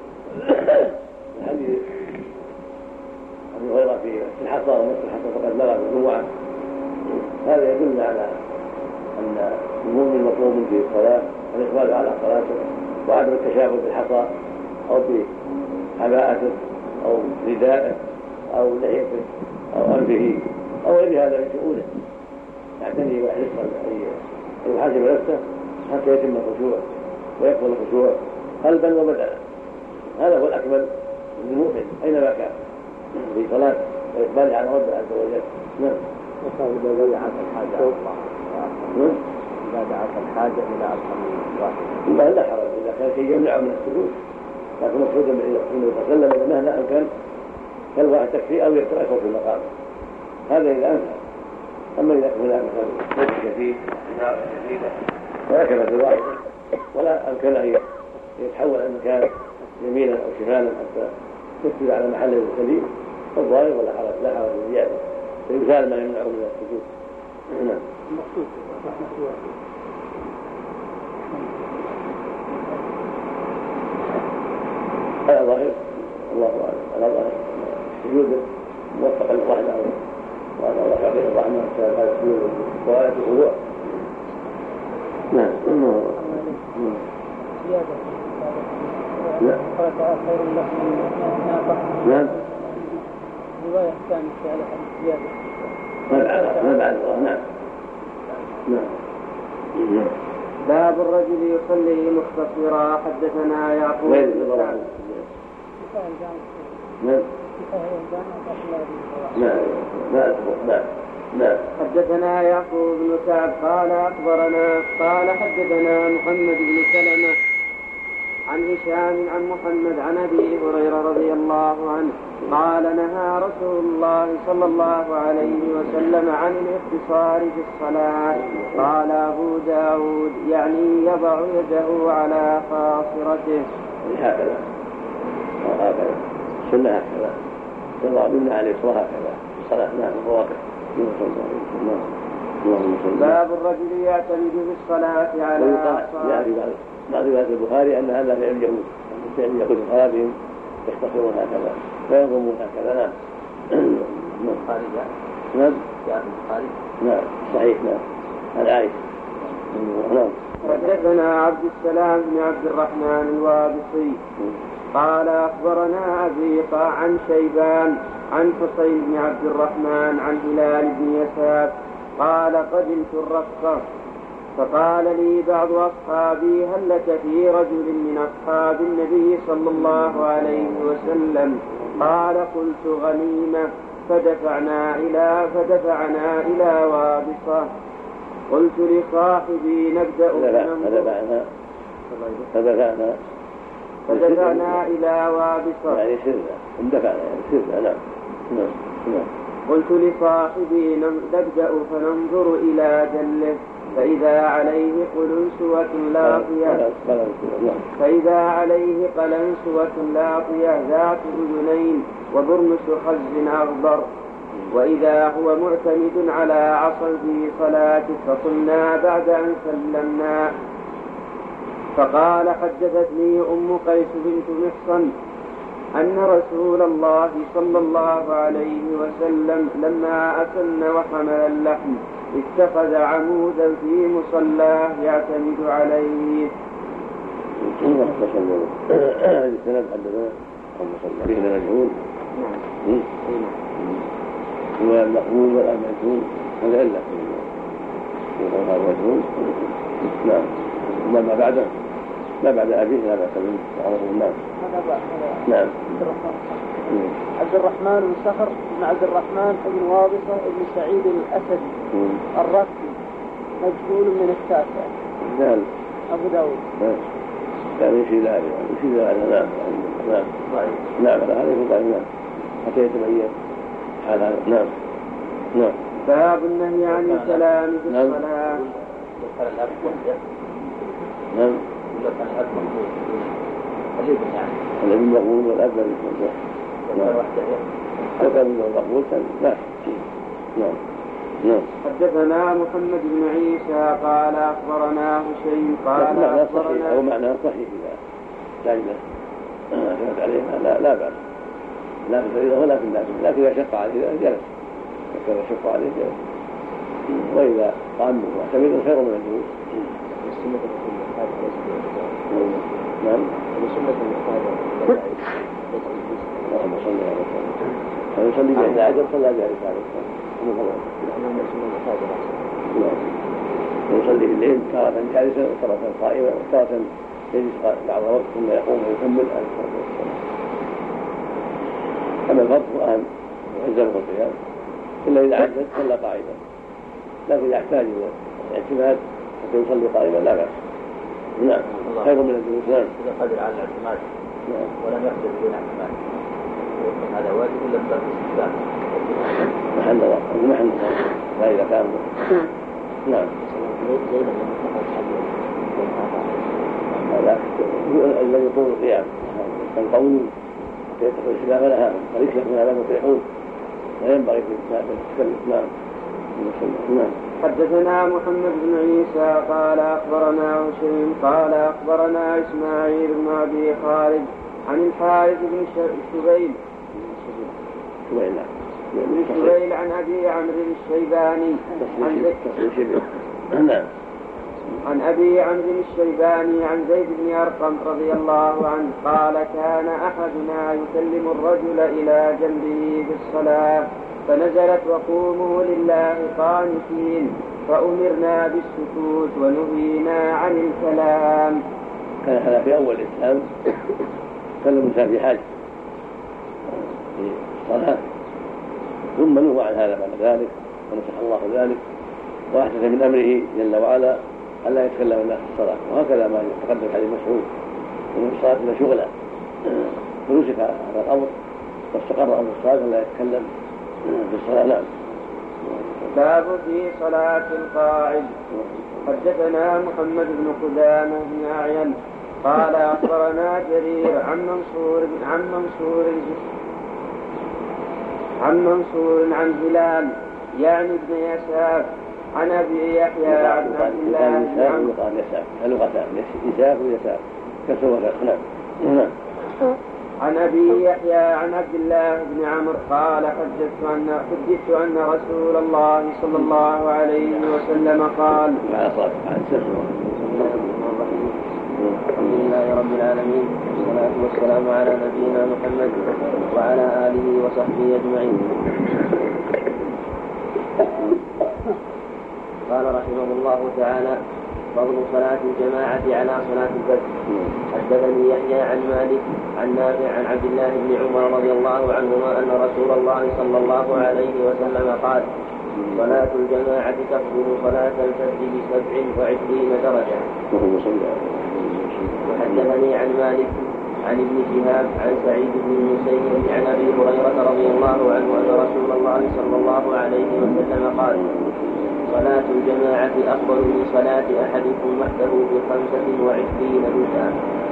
B: الحديث أبي هريرة في الحصى ومس الحصى فقد بلغ الجمعة، هذا يدل على أن المؤمن مطلوب في الصلاة الإقبال على صلاته وعدم التشابه بالحصى أو بعباءته أو ردائه أو لحيته أو أنفه أو غير هذا من شؤونه، يعتني ويحرص أن يحاسب نفسه حتى يتم الخشوع ويكمل الخشوع قلبا وبدنا. هذا هو الأكمل للمؤمن أينما كان في صلاة وإقبال على ربه عز وجل. نعم.
E: إذا دعت الحاجة الله إذا دعت الحاجة إلى أكثر من واحد
B: لا لا حرج إذا كان شيء يمنع من السجود، لكن مقصود من الرسول صلى الله عليه وسلم مهما أمكن كالواحد تكفي أو يتركه في المقام، هذا إذا أمكن. أما إذا كان هناك مثلا كثير نار شديدة وركبت الواحد ولا أمكن أن يتحول المكان يمينا أو شمالا حتى تسجد على محله السليم فالظاهر ولا حرج لا حرج زيادة فيزال ما يمنعه من السجود. نعم.
D: المقصود
B: هذا ظاهر الله أعلم. هذا ظاهر سجود موفق للرحمة وأنا الله يعطيه الرحمة هذا السجود وآية الخضوع. نعم.
D: لا خير لكم
B: نعم.
D: رواية ثانية على حديث زيادة
B: ما بعد ما بعد نعم. نعم.
A: باب الرجل يصلي مختصرا. حدثنا يعقوب بن سعد.
B: نعم. نعم. نعم. نعم.
A: حدثنا يعقوب بن سعد قال أخبرنا قال حدثنا محمد بن سلمة عن هشام عن محمد عن أبي هريرة رضي الله عنه قال نهى رسول الله صلى الله عليه وسلم عن الاختصار في الصلاة. قال أبو داود يعني يضع يده على خاصرته.
B: هكذا وهكذا السنة هكذا يضع بنا عليه الصلاة هكذا الصلاة. نعم. الواقع.
A: باب الرجل يعتمد في الصلاة على
B: يعني بعض روايات البخاري أن هذا فعل اليهود فعل اليهود في صلاتهم يختصرون هكذا ويضمون هكذا. نعم.
C: البخاري
B: نعم.
C: جاء في البخاري.
B: نعم صحيح. نعم. هذا عايش. نعم.
A: حدثنا عبد السلام بن عبد الرحمن الوابصي قال أخبرنا أبي عن شيبان عن حسين بن عبد الرحمن عن هلال بن يسار قال قدمت الرقة فقال لي بعض أصحابي هل لك في رجل من أصحاب النبي صلى الله عليه وسلم؟ قال قلت غنيمة فدفعنا إلى فدفعنا إلى وابصة. قلت لصاحبي نبدأ
B: فدفعنا فدفعنا
A: فدفعنا إلى وابصة
B: يعني سرنا اندفعنا يعني سرنا. نعم. نعم.
A: قلت لصاحبي نبدأ فننظر إلى جله فإذا عليه قلنسوة لاقية فإذا عليه قلنسوة لاقية ذات أذنين وبرمس خز أخضر وإذا هو معتمد على عصا في صلاته. فقلنا بعد أن سلمنا فقال حدثتني أم قيس بنت محصن أن رسول الله صلى الله عليه وسلم لما أسن وحمل اللحم اتخذ عمودا في مصلاه يعتمد عليه.
B: هذه السنة حدثنا المصلى فيه مجهول. ولا المقبول ولا الميتون هذا إلا يقول هذا الميتون نعم وما ما بعده ما بعد أبيه لا بأس به معروف الناس نعم
D: عبد الرحمن بن صخر بن عبد الرحمن بن واضصة بن سعيد الأسدي الرقي مجهول من التاسع
B: نعم
D: أبو داود
B: يعني يشير ذلك يشير ذلك نعم نعم نعم هذا يكون ضعيف نعم حتى يتبين حال هذا نعم نعم
A: باب النهي عن الكلام في الصلاة.
B: نعم
C: ولا كان الأب مقبول الابن يعني
B: الابن مقبول والأب نعم لو كان مقبول كان لا نعم نعم.
A: حدثنا محمد بن عيسى قال أخبرنا هشيم قال أخبرنا
B: أو معناه صحيح إذا تعجبه اعتمد عليه لا لا بأس لا تفريضه ولكن لكن إذا شق عليه جلس إذا شق عليه جلس وإذا قام واعتمد خير من الجلوس.
E: السنة المحتاجة
B: نعم
E: السنة المحتاجة
B: اللهم صل على وسلم فيصلي بإحدى عشر صلى بها يصلي الليل تارة جالسا وتارة قائمة وتارة يجلس بعض الوقت ثم يقوم ويكمل على الصلاة والسلام. أما الفرض الآن يلزمه القيام إلا إذا عجز صلى قاعدا لكن إذا يحتاج إلى الاعتماد حتى يصلي قائما لا بأس. نعم خير من الجلوس. نعم
C: إذا قدر على الاعتماد ولم يقدر بدون اعتماد هذا واجب ولا بد الاستسلام؟
B: محل نظر محل نظر لا إذا كان نعم هذا الذي يطول القيام كان قوي يدخل الإسلام لها فليس من هذا مطيعون لا ينبغي في التكلف. نعم نعم.
A: حدثنا محمد بن عيسى قال أخبرنا هشيم قال أخبرنا إسماعيل بن أبي خالد عن الحارث بن شبيل بن شبيل عن أبي عمرو الشيباني عن عن أبي عمرو الشيباني عن زيد بن أرقم رضي الله عنه قال كان أحدنا يكلم الرجل إلى جنبه في الصلاة فنزلت وقوموا لله قانتين فأمرنا بالسكوت ونهينا عن الكلام.
B: كان هذا في أول الإسلام كلم الإنسان في حاجة في الصلاة ثم نهى عن هذا بعد ذلك ونسخ الله ذلك وأحدث من أمره جل وعلا ألا يتكلم الناس في الصلاة وهكذا ما تقدم حديث مسعود ومن الصلاة إلى شغله فنسخ هذا الأمر واستقر أمر الصلاة ألا يتكلم في الصلاة. نعم.
A: باب في صلاة القاعد. حدثنا محمد بن قدامة بن أعين قال أخبرنا جرير عن منصور عن منصور عن منصور عن هلال يعني ابن يساف عن أبي يحيى عن عبد الله بن عمرو
B: اللغتان يساف ويساف كسر نعم.
A: عن أبي يحيى عن عبد الله بن عمرو قال حدثت أن حدثت أن رسول الله صلى الله عليه وسلم قال
C: الحمد لله رب العالمين والصلاة والسلام على نبينا محمد وعلى آله وصحبه أجمعين. قال رحمه الله تعالى فضل صلاة الجماعة على صلاة الفجر. حدثني يحيى عن مالك عن نافع عن عبد الله بن عمر رضي الله عنهما أن رسول الله صلى الله عليه وسلم قال صلاة الجماعة تفضل صلاة الفجر بسبع وعشرين درجة. وحدثني عن مالك عن ابن شهاب عن سعيد بن المسيب عن أبي هريرة رضي الله عنه أن رسول الله صلى الله عليه وسلم قال صلاة الجماعة أفضل من صلاة أحدكم وحده بخمسة وعشرين جزءا.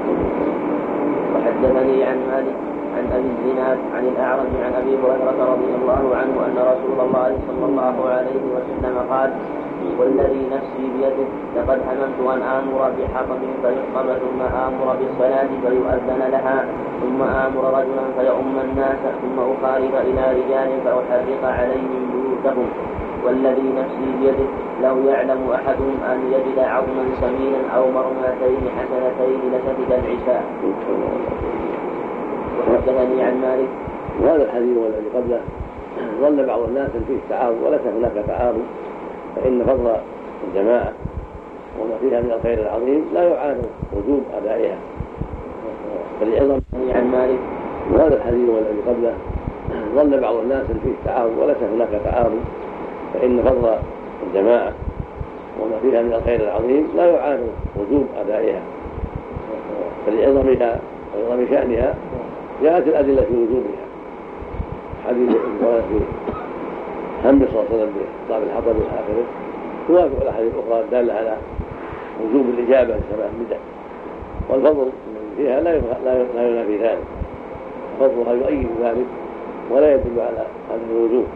C: وحدثني عن مالك عن أبي الزناد عن الأعرج عن أبي هريرة رضي الله عنه أن رسول الله صلى الله عليه وسلم قال والذي نفسي بيده لقد هممت أن آمر بحطب فيحطب ثم آمر بالصلاة فيؤذن لها ثم آمر رجلا فيؤم الناس ثم أخالف إلى رجال فأحرق عليهم بيوتهم والذي نفسي بيده لو يعلم أحدهم أن يجد عظما سمينا أو مرماتين حسنتين لشهد العشاء. وحدثني عن مالك
B: وهذا الحديث والذي قبله ظن بعض الناس فيه التعارض وليس هناك تعارض، فإن فضل الجماعة وما فيها من الخير العظيم لا يعارض وجوب أدائها. فلعظم
C: عن مالك
B: وهذا الحديث والذي قبله ظن بعض الناس فيه التعارض وليس هناك تعارض، فإن فضل الجماعة وما فيها من الخير العظيم لا يعارض وجوب أدائها. فلعظمها وعظم شأنها جاءت الأدلة في وجوبها. حديث ورد في هم صلى الله عليه وسلم بإحضار الحطب والآخرة توافق الأحاديث الأخرى الدالة على وجوب الإجابة لسماع النداء، والفضل فيها لا لا ينافي ذلك، فضلها يؤيد ذلك ولا يدل على هذا الوجوب،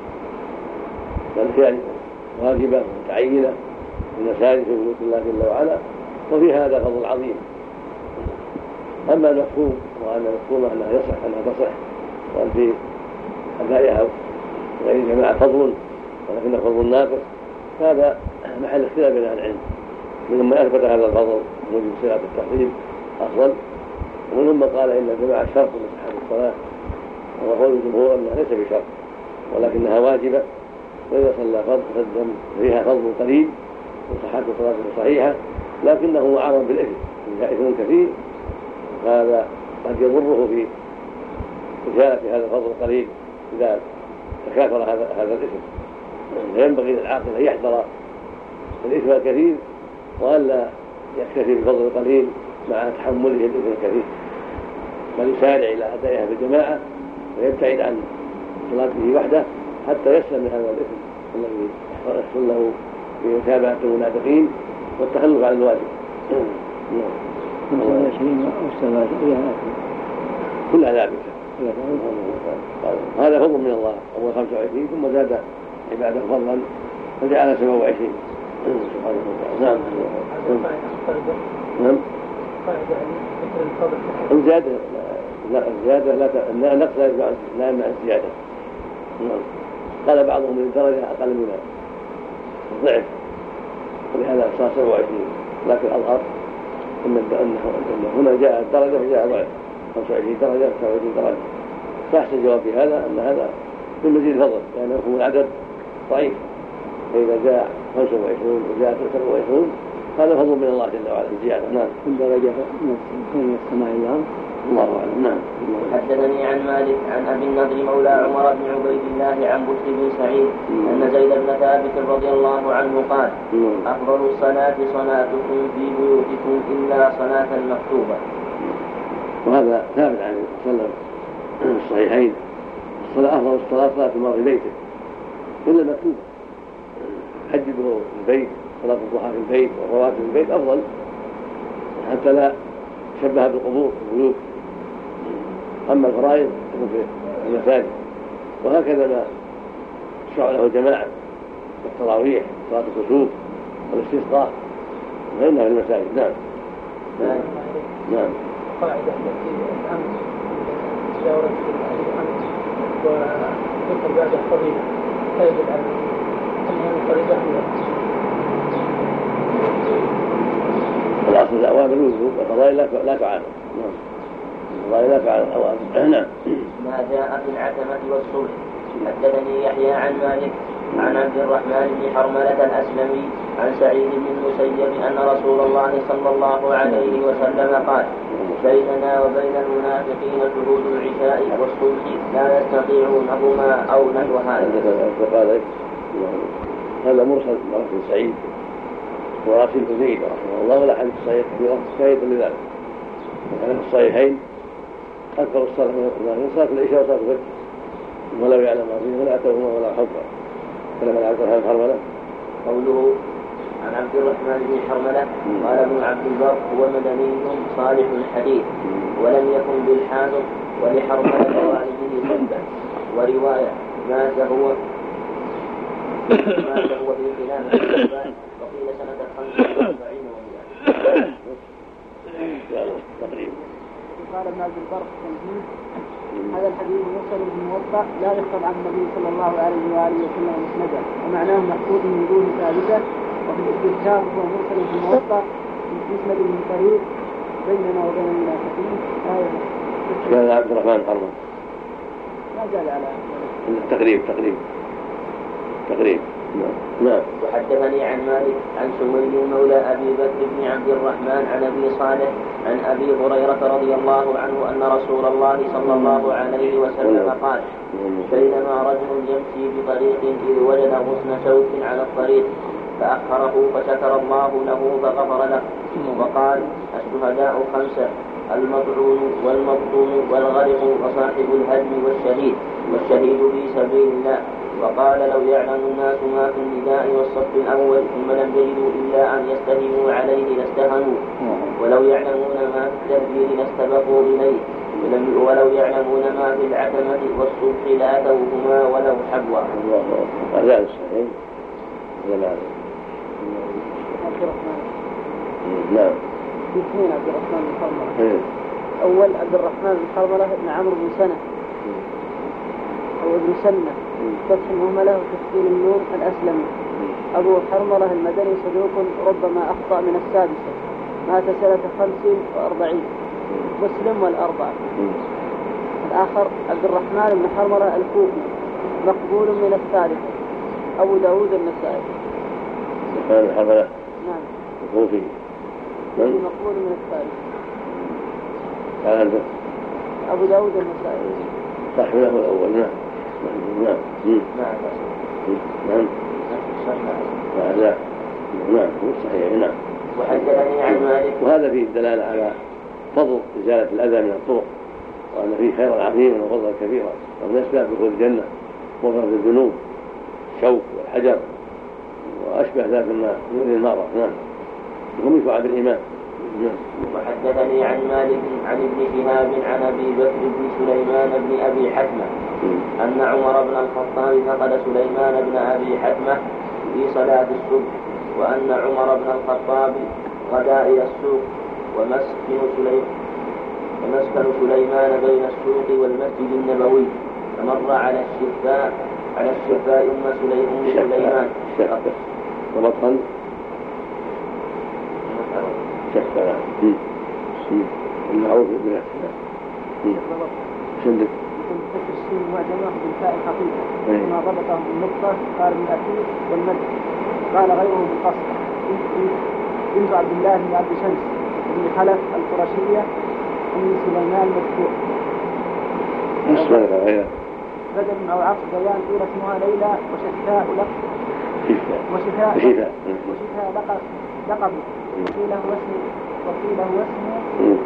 B: بل هي واجبة متعينة من مسائل في بيوت الله جل وعلا، وفي هذا فضل عظيم. أما المفهوم وأن المفهوم أنها يصح أنها تصح وأن في أدائها غير جماعة فضل ولكنه فضل ناقص، هذا محل اختلاف بين أهل العلم، منهم من أثبت هذا الفضل موجب صلاة التحريم أفضل، ومنهم من قال إن الجماعة شرط لصحة الصلاة، وقول الجمهور أنها ليس بشرط ولكنها واجبة، وإذا صلى فرض فيها فضل قليل وصحة الصلاة صحيحة، لكنه معارض بالإثم، فيها إثم كثير، وهذا قد يضره في إزالة هذا الفضل القليل إذا تكاثر هذا هذا الإثم. فينبغي للعاقل أن يحذر الإثم الكثير وألا يكتفي بالفضل القليل مع تحمله الإثم الكثير، بل يسارع إلى أدائها بالجماعة ويبتعد عن صلاته وحده حتى يسلم من هذا الإثم الذي يحصل له في متابعة المنافقين والتخلف عن الواجب. كلها ثابتة. هذا فضل من الله أول خمسة وعشرين ثم زاد عبادة فضلا فجعل سبعة وعشرين سبحانه وتعالى. نعم. الزيادة لا الزيادة لا النقص لا يمنع الزيادة. قال بعضهم من الدرجة أقل من الضعف، ولهذا صار سبعة وعشرين، لكن الأظهر أن هنا جاء الدرجة وجاء ضعف خمسة وعشرين درجة سبعة وعشرين درجة، فأحسن جواب في هذا أن هذا من مزيد فضل لأن مفهوم العدد ضعيف، فإذا جاء خمسة وعشرين وجاء سبعة وعشرين هذا فضل من الله جل وعلا زيادة. نعم.
E: درجة من السماء إلى
B: الله أعلم. نعم.
C: حدثني عن مالك عن أبي النضر مولى عمر بن عبيد الله عن بشر بن سعيد أن زيد بن ثابت رضي الله عنه قال: أفضل الصلاة صلاتكم في بيوتكم إلا صلاة المكتوبة.
B: وهذا ثابت عن النبي صلى الله عليه وسلم في الصحيحين: الصلاة أفضل الصلاة صلاة المرء في بيته إلا المكتوبة. حجبه في البيت، صلاة الضحى في البيت والرواتب في البيت أفضل حتى لا تشبه بالقبور في البيوت. أما الفرائض تكون في المساجد، وهكذا ما تشرع له الجماعة والتراويح صلاة الكسوف والاستسقاء فإنها في المساجد. نعم.
C: نعم.
B: نعم.
D: قاعدة التي الأمس جاورت في الأمس وذكر بعد الفضيلة تجد على أنها الفريضة
B: الأصل الأوامر الوجوب والفضائل لا تعارض. نعم. الفضائل لا تعارض الأوامر. نعم.
C: ما جاء في العتمة والصلح. حدثني يحيى عن مالك عن عبد الرحمن بن حرملة الأسلمي عن سعيد بن المسيب أن رسول الله صلى الله عليه وسلم قال: بيننا وبين المنافقين شهود العشاء والصبح لا يستطيعونهما أو نحو هذا.
B: هذا مرسل مرسل سعيد وراسل زيد رحمه الله، ولا حديث صحيح كثيرة شاهد لذلك. وكان في الصحيحين أكثر الصلاة من صلاة العشاء وصلاة الفجر ولو يعلم عظيم ولا أتوهما ولا حفظا. فلما عبد الرحمن حرملة
C: قوله عن عبد الرحمن بن حرملة قال ابن عبد البر: هو مدني صالح الحديث ولم يكن بالحاضر، ولحرملة والده سبة. ورواية مات هو مات هو في خلافة الشيبان وقيل سنة خمسة وأربعين ومئة
B: تقريبا.
D: قال ابن عبد البر تنزيل هذا الحديث مرسل بالموضع لا يخطب عن النبي صلى الله عليه وآله وسلم مسندا، ومعناه محفوظ من دون ثابتة، وفي الاستذكار هو مرسل بالموضع مسند من طريق بيننا وبين المنافقين.
B: كان عبد الرحمن حرملة
D: ما زال على
B: التقريب تقريب تقريب نعم.
C: وحدثني عن مالك عن سويد مولى أبي بكر بن عبد الرحمن عن أبي صالح عن أبي هريرة رضي الله عنه أن رسول الله صلى الله عليه وسلم قال بينما رجل يمشي بطريق إذ وجد غصن شوك على الطريق فأخره فشكر الله له فغفر له. وقال الشهداء خمسة: المطعون والمبطون والغرق وصاحب الهدم والشهيد والشهيد في سبيل الله. وقال لو يعلم الناس ما في النداء والصف الأول ثم لم يجدوا إلا أن يستهينوا عليه لاستهنوا، ولو يعلمون ما في التكبير لاستبقوا إليه، ولو يعلمون ما في العتمة والصبح لأتوهما ولو حبوا.
B: هذا الصحيح. نعم.
D: في اثنين عبد الرحمن بن حرملة. أول عبد الرحمن بن حرملة بن عمرو بن سنة أو ابن سنة فتح المهملة وتسكين النون الأسلمي. أبو حرملة المدني صدوق ربما أخطأ من السادسة، مات سنة خمس وأربعين. مسلم والأربعة. الآخر عبد الرحمن بن حرملة الكوفي مقبول من الثالثة. أبو داود النسائي.
B: كان حرملة
D: نعم
B: الكوفي
D: مقبول من الثالثة.
B: قال أنت
D: أبو داود النسائي
B: صح له الأول. نعم نعم
C: نعم
B: نعم نعم نعم صحيح. نعم.
C: وحدثني عن مالك.
B: وهذا فيه الدلالة على فضل إزالة الأذى من الطرق، وأن فيه خيرا عظيما وفضلا كبيرا، ومن أسباب دخول الجنة وغفرة الذنوب الشوك والحجر وأشبه ذلك مما يؤذي المرأة. نعم. وهم يشفع بالإيمان. نعم.
C: وحدثني عن مالك عن ابن شهاب عن أبي بكر بن سليمان بن أبي حتمة أن عمر بن الخطاب فقد سليمان بن أبي حتمة في صلاة الصبح، وأن عمر بن الخطاب غدا إلى السوق، ومسكن سليمان ومسكن سليمان بين السوق والمسجد النبوي، فمر على الشفاء على الشفاء أم سليمان
B: وبطن شفاء المعروف بالشفاء. شدك
D: فتح السين معجمة بالفاء خفيفة ما ضبطه بالنقطة قال من الأكيد والمد، قال غيره بالقصر. بنت عبد الله بن عبد شمس بن خلف القرشية أم سليمان مذكور.
B: اسمها غيره
D: بدل أو عطف بيان قيل اسمها ليلى وشتاء لق وشتاء
B: وشتاء
D: وشتاء لقب لقب وقيل هو اسم وقيل هو اسم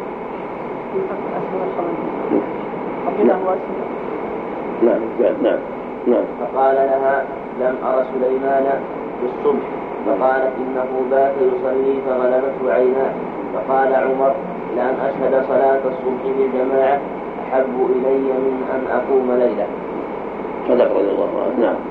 D: في فصل أسماء القمر وقيل هو اسم.
B: نعم نعم نعم.
C: فقال لها لم أرى سليمان بالصبح، فقالت إنه بات يصلي فغلبته عيناه. فقال عمر لأن أشهد صلاة الصبح بالجماعة أحب إلي من أن أقوم ليلة.
B: صدق رضي الله عنه. نعم.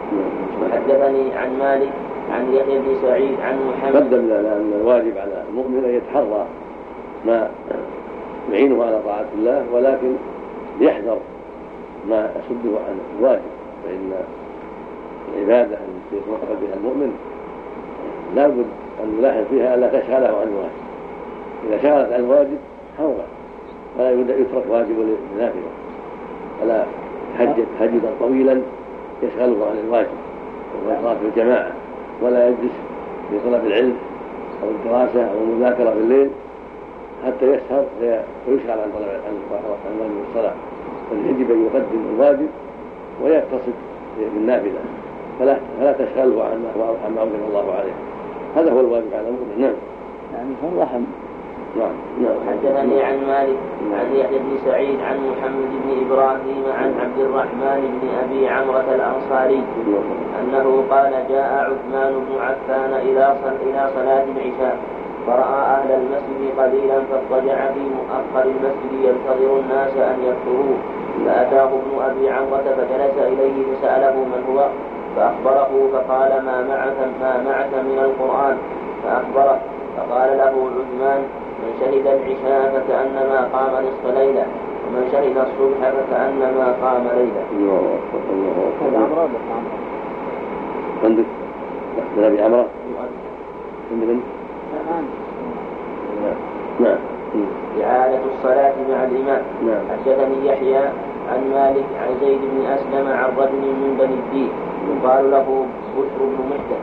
C: وحدثني عن مالك عن يحيى بن سعيد عن محمد.
B: قدم لنا أن الواجب على المؤمن أن يتحرى ما يعينه على طاعة الله، ولكن يحذر ما يصده عن الواجب، فإن العبادة التي يتوقف بها المؤمن لا بد أن يلاحظ فيها ألا تشغله عن الواجب. إذا شغلت عن الواجب حرمت، فلا يترك واجب لنافله، فلا يتهجد تهجدا طويلا يشغله عن الواجب وهو الصلاة في الجماعة، ولا يجلس في طلب العلم أو الدراسة أو المذاكرة في الليل حتى يسهر ويشغل عن طلب عن واجب الصلاة. فيجب أن يقدم الواجب ويقتصد بالنافلة، فلا فلا تشغله عما أوجب الله عليه. هذا هو الواجب على المؤمن. نعم.
E: يعني هو رحم.
B: نعم نعم.
C: حدثني عن مالك عن يحيى بن سعيد عن محمد بن إبراهيم عن عبد الرحمن بن أبي عمرة الأنصاري أنه قال جاء عثمان بن عفان إلى صلاة العشاء، فرأى أهل المسجد قليلا فاضطجع في مؤخر المسجد ينتظر الناس أن يكثروا، فأتاه ابن أبي عمرة فجلس إليه فسأله من هو، فأخبره فقال ما معك, ما معك من القرآن، فأخبره فقال له عثمان من شهد العشاء فكأنما قام نصف ليلة، ومن شهد الصبح فكأنما قام ليلة.
E: هذا عمرو بن عمرو
B: عندك من أبي عمرو عندك نعم.
C: إعادة الصلاة مع الإمام.
B: نعم.
C: حدثني يحيى عن مالك عن زيد بن أسلم عن رجل من بني الدين يقال له بشر بن محجن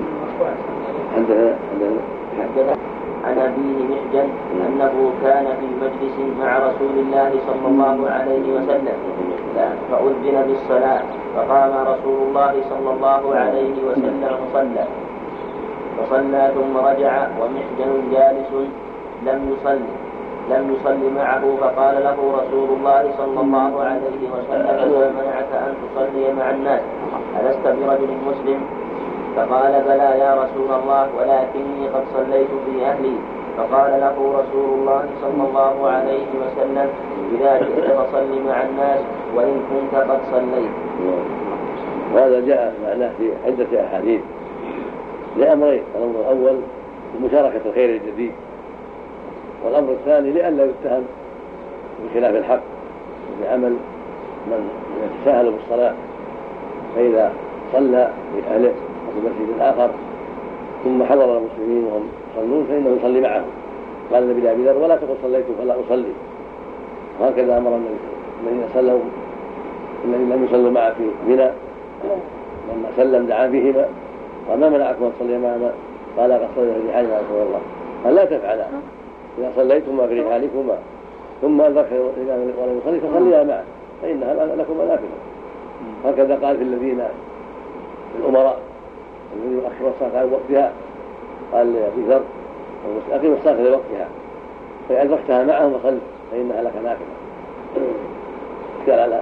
C: حدث عن أبيه محجن أنه كان في مجلس مع رسول الله صلى الله عليه وسلم فأذن بالصلاة فقام رسول الله صلى الله عليه وسلم فصلى فصلى ثم رجع ومحجن جالس لم يصلي لم يصلي معه فقال له رسول الله صلى الله عليه وسلم ما منعك أن تصلي مع الناس ألست برجل مسلم؟ فقال بلى يا رسول الله ولكني قد صليت في أهلي. فقال له رسول الله صلى الله عليه وسلم إذا جئت فصل مع الناس وإن كنت قد صليت.
B: وهذا جاء معناه في عدة أحاديث لأمرين: الأمر الأول مشاركة الخير الجديد، والأمر الثاني لئلا يتهم بخلاف الحق بعمل من يتساهل بالصلاة، فإذا صلى في أهله وفي مسجد آخر ثم حضر المسلمين وهم يصلون فإنه يصلي معهم. قال النبي لأبي ذر: ولا تقل صليت فلا أصلي. وهكذا أمر النبي الذين سلموا الذين لم يصلوا معه في منى لما سلم دعا بهما قال: ما منعكم أن تصلي معنا؟ قال: قد صليت في رحالنا يا رسول الله. قال: لا تفعلا، إذا صليتما في رحالكما ثم أدرك الإمام ولم يصلي فصليا معه فإنها لكما نافلة. هكذا قال في الذين الأمراء الذين يؤخرون الصلاة عن وقتها، قال لأبي ذر: أقم الصلاة لوقتها فإن أدركتها معهم فصل فإنها لك نافلة. قال على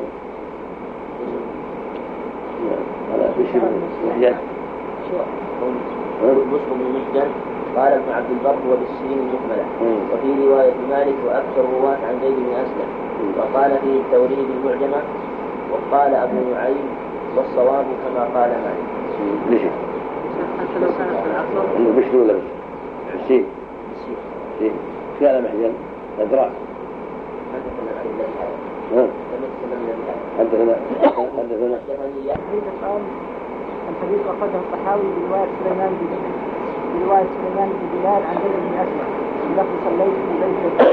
B: على بشر محجن
C: بشر بن محجن قال ابن عبد البر وبالسين المكملة. وفي رواية مالك وأكثر رواة عن زيد بن أسلم، وقال فيه التوريد المعجمة، وقال أبو نعيم والصواب كما قال مالك.
B: ليش؟ إنه بشر ولا بس؟ السين. السين. قال محجن أدرع. حدثنا حدثنا
D: الحديث أخذه الطحاوي برواية سليمان بن برواية سليمان بن بلال عن زيد بن أسلم بلفظ صليت في بيت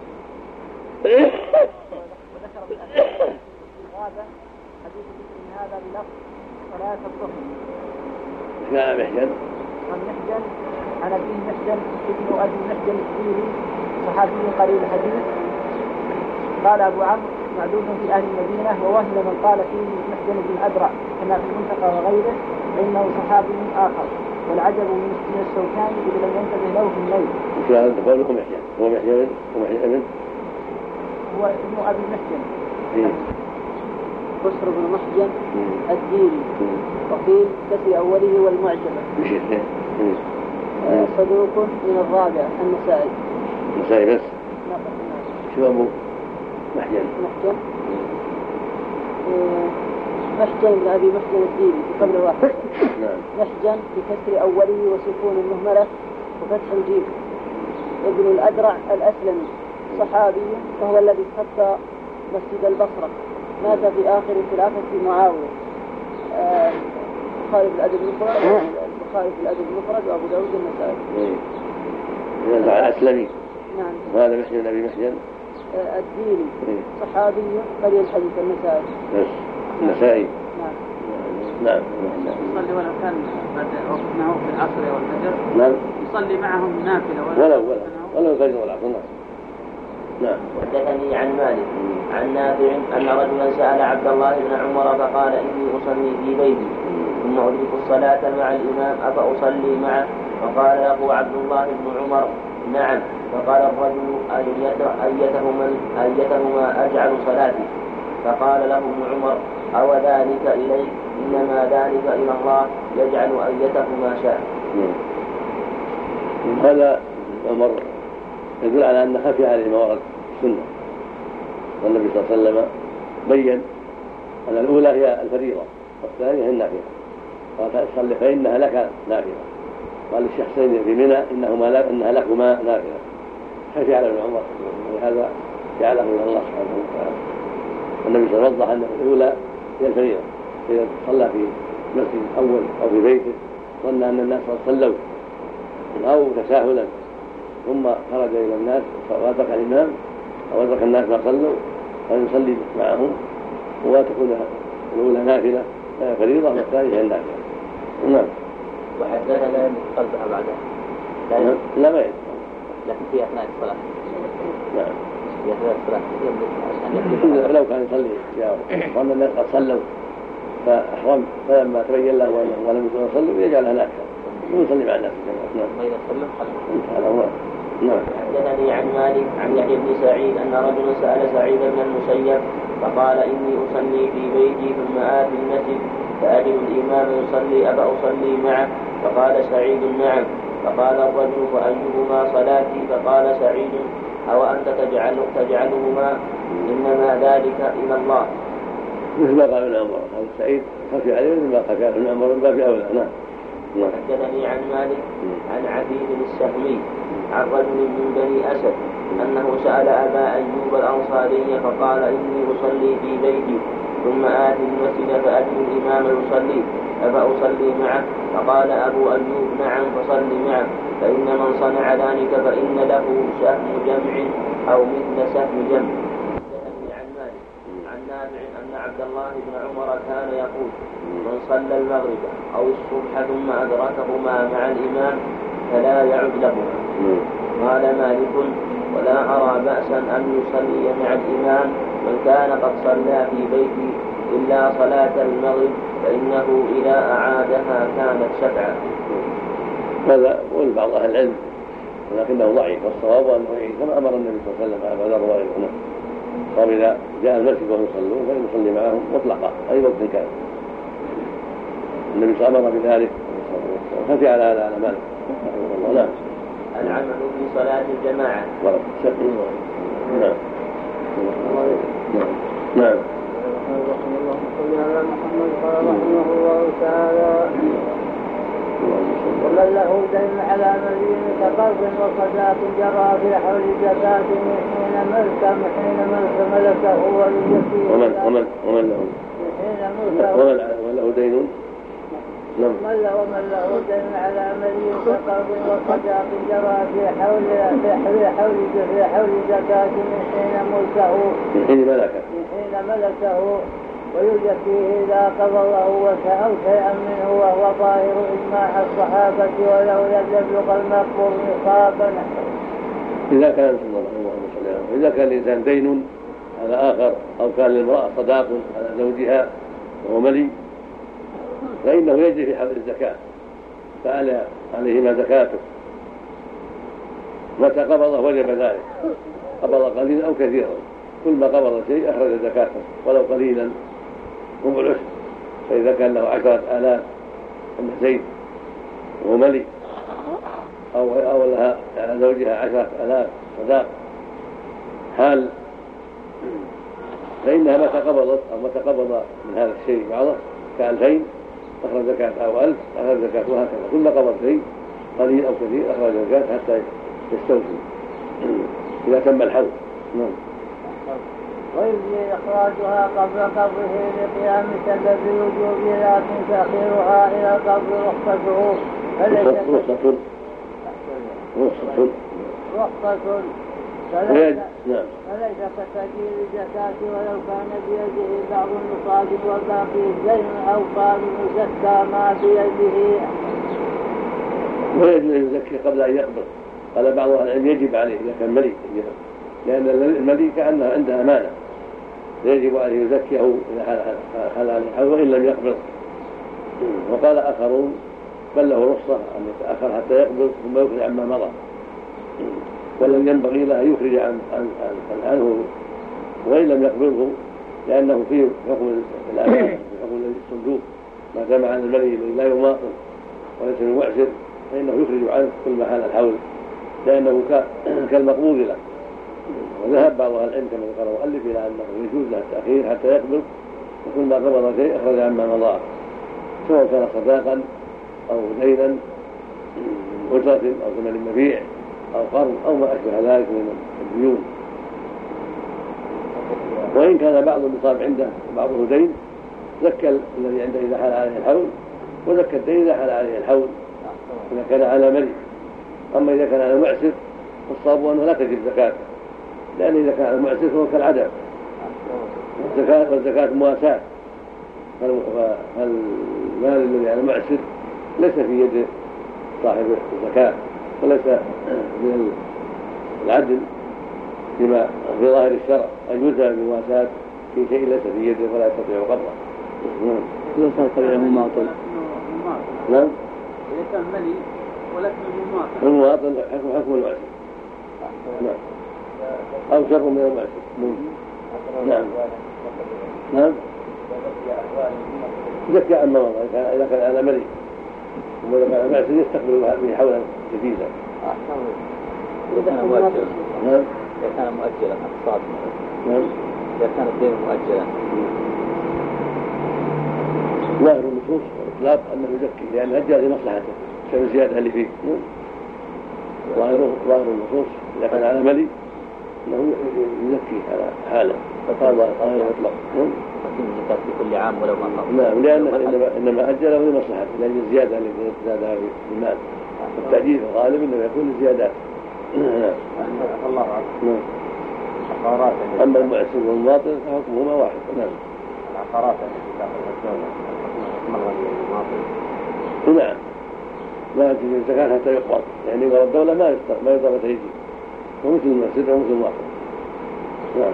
D: وذكر بالأسلام هذا حديث من هذا بلفظ صلاة الظهر.
B: كان محجن
D: عن محجن عن أبيه محجن ابن أبي محجن الكبير صحابي قليل الحديث. قال أبو عمرو: معدود في أهل المدينة، ووهم من قال فيه محجن بن أدرع كما في المنتقى وغيره فإنه صحابي آخر. والعجب من الشوكاني إذا لم ينتبه له في الليل.
B: كان قوله محجن هو محجن ومحجن
D: هو ابن أبي محجن بشر بن محجن الديري، وقيل كسر أوله والمعجمة. صدوق من الرابع النسائي.
B: النسائي بس؟ شو أبو محجن؟
D: محجن محجن بن أبي محجن الديري بقبل واحد. محجن بكسر أوله وسكون المهملة وفتح الجيم. ابن الأدرع الأسلمي صحابي، وهو الذي خط مسجد البصرة، مات في آخر خلافة معاوية. البخاري في الأدب المفرد البخاري في الأدب المفرد وأبو داود النسائي.
B: الأدرع الأسلمي.
D: نعم.
B: وهذا محجن بن أبي محجن
D: الديني صحابي قليل الحديث النسائي.
B: النسائي.
D: نعم.
B: نعم.
D: يصلي ولو كان وقت معه في العصر والفجر.
B: نعم.
D: يصلي معهم نافلة
B: ولو ولو ولو الفجر والعصر. نعم.
C: وحدثني عن مالك عن نافع أن رجلا سأل عبد الله بن عمر فقال: إني أصلي في بيتي ثم أدرك الصلاة مع الإمام أفأصلي معه؟ فقال له عبد الله بن عمر: نعم. فقال الرجل: أيتهما أيتهما أجعل صلاتي؟ فقال له ابن عمر: أو ذلك إليك؟ إنما ذلك إلى الله يجعل أيتهما شاء.
B: هذا الأمر يدل على أن خفي عليه ما ورد السنة، والنبي صلى الله عليه وسلم بين أن الأولى هي الفريضة والثانية هي النافلة. قال: صل فإنها لك نافلة. قال للشخصين في منى: إنهما إنها لكما نافلة. خفي على ابن عمر، ولهذا جعله إلى الله سبحانه وتعالى. النبي صلى الله عليه وسلم وضح أن الأولى هي الفريضة، إذا صلى في مسجد أول أو في بيته ظن أن الناس صلوا أو تساهلا ثم خرج إلى الناس وأدرك الإمام أو أدرك الناس ما صلوا أن يصلي معهم وتكون الأولى نافلة فريضة والثانية النافلة. نعم.
C: وحدثنا أن قلبها بعدها.
B: لا لا ما يجب.
C: لكن في أثناء الصلاة.
B: نعم.
C: في أثناء الصلاة يملك عشان
B: لو كان يصلي يا وأن الناس قد صلوا فأحرم فلما تبين له أنه ولم يكن يصلي يجعلها نافلة ويصلي مع الناس. نعم.
C: ما إذا سلم
B: هذا هو. نعم.
C: حدثني عن مالك عن يحيى بن سعيد أن رجلا سأل سعيد بن المسيب فقال إني أصلي في بيتي ثم آتي المسجد فأجد الإمام يصلي أبا أصلي معه فقال سعيد نعم فقال الرجل فأيهما صلاتي فقال سعيد أو أنت تجعل تجعلهما إنما ذلك إلى الله.
B: مثل ما قال ابن عمر هذا سعيد خفي عليه مثل ما قال ابن عمر من باب أولى. نعم.
C: حدثني عن مالك عن عبيد السهمي عن رجل من بني أسد أنه سأل أبا أيوب الأنصاري فقال إني أصلي في بيتي ثم آتي المسجد فأجد الإمام يصلي أفأصلي معه فقال أبو أيوب نعم فصل معه فإن من صنع ذلك فإن له سهم جمع أو مثل سهم جمع. حدثني عن مالك عن نافع أن عبد الله بن عمر كان يقول من صلى المغرب أو الصبح ثم أدركهما مع الإمام فلا يعد لهما. قال مالك ولا أرى بأسا أن يصلي مع الإمام من كان قد صلى في بيته إلا صلاة المغرب فإنه إذا أعادها كانت شفعا.
B: هذا قول بعض أهل العلم ولكنه ضعيف والصواب أنه يعيد كما أمر النبي صلى الله عليه وسلم أبا ذر وغيره. قال إذا جاء المسجد وهم يصلون فليصلي معهم مطلقا أي وقت كان. النبي صلى الله عليه وسلم أمر بذلك خفي على هذا على مالك رحمه الله.
C: العمل في صلاة الجماعة.
B: نعم. نعم.
D: اللهم صل على محمد قال رحمه الله تعالى ومن له دين على مدينة قرض وصداق جرى في حول زكاة حين ملك حين ملك ملكه وليزكيه.
B: ومن ومن ومن له
D: حين ملكه
B: ومن له دين. نعم.
D: ومن له ومن له دين على مدينة قرض وصداق جرى في حول في حول في حول زكاة حين ملكه
B: من حين ملكه
D: من حين ملكه ويزكيه إذا قبضه وسأل شيئا منه وهو ظاهر إجماع الصحابة ولو لم يبلغ المقبور نصابا.
B: إذا كان إذا كان الإنسان دين على آخر أو كان للمرأة صداق على زوجها وهو ملي فإنه يجري في حول الزكاة فعلى عليهما زكاته متى قبضه وجب ذلك قبض قليلا أو كثيرا كل ما قبض شيء أخرج زكاته ولو قليلا ربع العشر. فإذا كان له عشرة آلاف من زيد وهو ملي أو أو لها زوجها عشرة آلاف صداق حال فإنها متى قبضت أو متى قبض من هذا الشيء بعضه كألفين أخرج زكاة أو ألف أخرج زكاة وهكذا كل ما قبض شيء قليل أو كثير أخرج زكاة حتى يستوفي إذا تم الحول. نعم.
D: ويجزي إخراجها قبل قبضه لقيام سبب الوجوب لكن تأخيرها إلى القبض رخصته فليس
B: رخصة رخصة رخصة
D: فليس
B: نعم.
D: فليس كتأجيل الزكاة ولو كان بيده بعض النصاب والباقي الدين أو قال يزكى ما بيده.
B: ويجب أن يزكي قبل أن يقبض. قال بعض أهل العلم يجب عليه إذا كان ملك لأن الملك كأنه عنده أمانة يجب أن يزكيه إذا حل عليه الحول وإن لم يقبض. وقال آخرون بل له رخصة أن يتأخر حتى يقبض ثم يخرج عما مضى ولم ينبغي له أن يخرج عن عنه وإن لم يقبضه لأنه فيه حكم الأمانة في حكم الصندوق ما دام عن الملك الذي لا يماطل وليس بمعسر فإنه يخرج عنه كل ما حال الحول لأنه كالمقبوض له. وذهب بعض أهل العلم كما ذكر المؤلف إلى أنه يجوز له التأخير حتى يقبض وكل ما قبض شيء أخرج عما مضى سواء كان صداقا أو دينا من أجرة أو ثمن مبيع أو قرض أو ما أشبه ذلك من الديون. وإن كان بعض النصاب عنده وبعضه دين زكى الذي عنده إذا حال عليه الحول وزكى الدين إذا حال عليه الحول إذا كان على ملي. أما إذا كان على معسر فالصواب أنه لا تجب زكاته لأن إذا كان على معسر فهو كالعدم والزكاة والزكاة مواساة، فالمال الذي على المعسر ليس في يد صاحب الزكاة وليس من العدل لما في ظاهر الشرع أن يلزم بالمواساة في شيء ليس في يده ولا يستطيع قبضه.
E: إذا كان طبيعي مماطل.
B: نعم.
D: إذا كان ملي ولكن مماطل.
B: المماطل حكم حكم المعسر. نعم. أو شر من المعسر. نعم. نعم. زكى عن مرض إذا كان على ملي وإذا كان على معسر يستقبل به حولا جديدا.
E: إذا كان مؤجلا.
B: نعم.
E: إذا كان مؤجلا أقساط.
B: نعم.
E: إذا كان الدين مؤجلا.
B: ظاهر النصوص إطلاق أنه يزكي لأن أجل لمصلحته عشان الزيادة اللي فيه. ظاهر ظاهر النصوص إذا كان على ملي أنه يزكي على حاله فقال ظاهر إطلاق.
E: لكن الزكاة في كل عام ولو ما قبل.
B: نعم لأنه إنما إنما أجله لمصلحته لأن الزيادة اللي زادها في المال التأجيل الغالب إنه يكون الزيادات.
E: الله أعلم.
B: نعم. أما المعسر والمواطن فحكمهما واحد. نعم.
E: العقارات التي تأخذها الدولة مرة للمواطن.
B: نعم. ما تجي الزكاة حتى يقبض يعني ورا الدولة ما يقدر ما يقدر تيجي ومثل المعسر ومثل المواطن. نعم.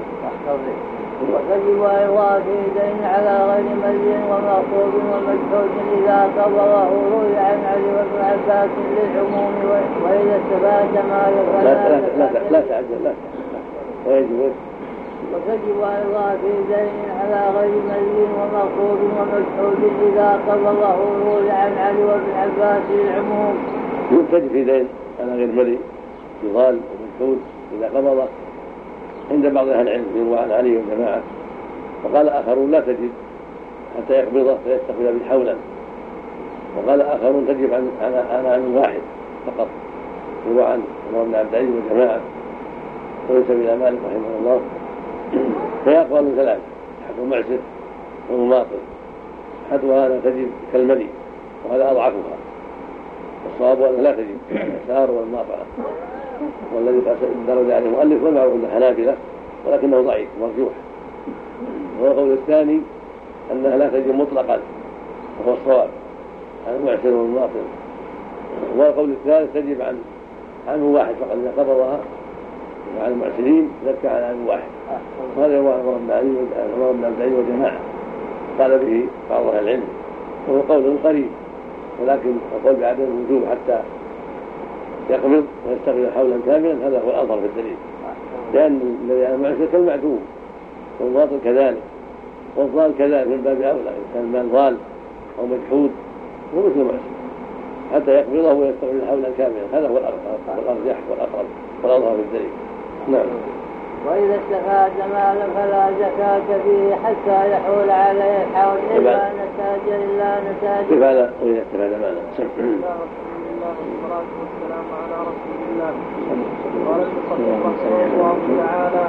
F: وتجب أيضا في دين على غير ملي ومأخوذ ومجحود إذا قبضه روي عن علي وابن عباس للعموم وإذا استفاد مال فلا
B: لا لا لا تعجل لا ويجب.
F: وتجب أيضا في دين على غير ملي ومأخوذ ومجحود إذا قبضه روي عن علي وابن عباس للعموم.
B: تجب في دين على غير ملي يغال ومجحود إذا قبضه عند بعض أهل العلم يروى عن علي وجماعة وقال آخرون لا تجب حتى يقبضه فيستقبل به حولا وقال آخرون تجب عن عن عن واحد فقط يروى عن عمر بن عبد العزيز وجماعة وينسب إلى مالك رحمه الله. فهي أقوال ثلاث حكم معسر ومماطل حتى هذا تجب كالملي وهذا أضعفها والصواب أنها لا تجب الإسار والماطعة والذي درج عليه المؤلف والمعروف عند الحنابلة ولكنه ضعيف مرجوح. والقول الثاني أنها لا تجب مطلقا وهو الصواب عن المعسر والماطل. والقول الثالث تجب عن عن واحد فقط إذا قبضها وعن المعسرين ذكى عن عن واحد. هذا هو عمر بن عبد العزيز وجماعة قال به بعض أهل العلم وهو قول قريب ولكن القول بعدم الوجوب حتى يقبض ويستغل حولا كاملا هذا هو الأظهر في الدليل لأن الذي على المعسر كالمعدوم والمواطن كذلك والضال كذلك من باب أولى إن كان المال ضال أو مجحود هو مثل المعسر حتى يقبضه ويستغل حولا كاملا هذا هو الأرجح والأقرب والأظهر في الدليل. نعم.
F: وإذا استفاد مالا فلا زكاة فيه حتى يحول عليه الحول إلا نتاج إلا نتاج.
B: كيف هذا وإذا استفاد مالا؟
A: والصلاة والسلام على رسول الله. قال المصنف رحمه الله تعالى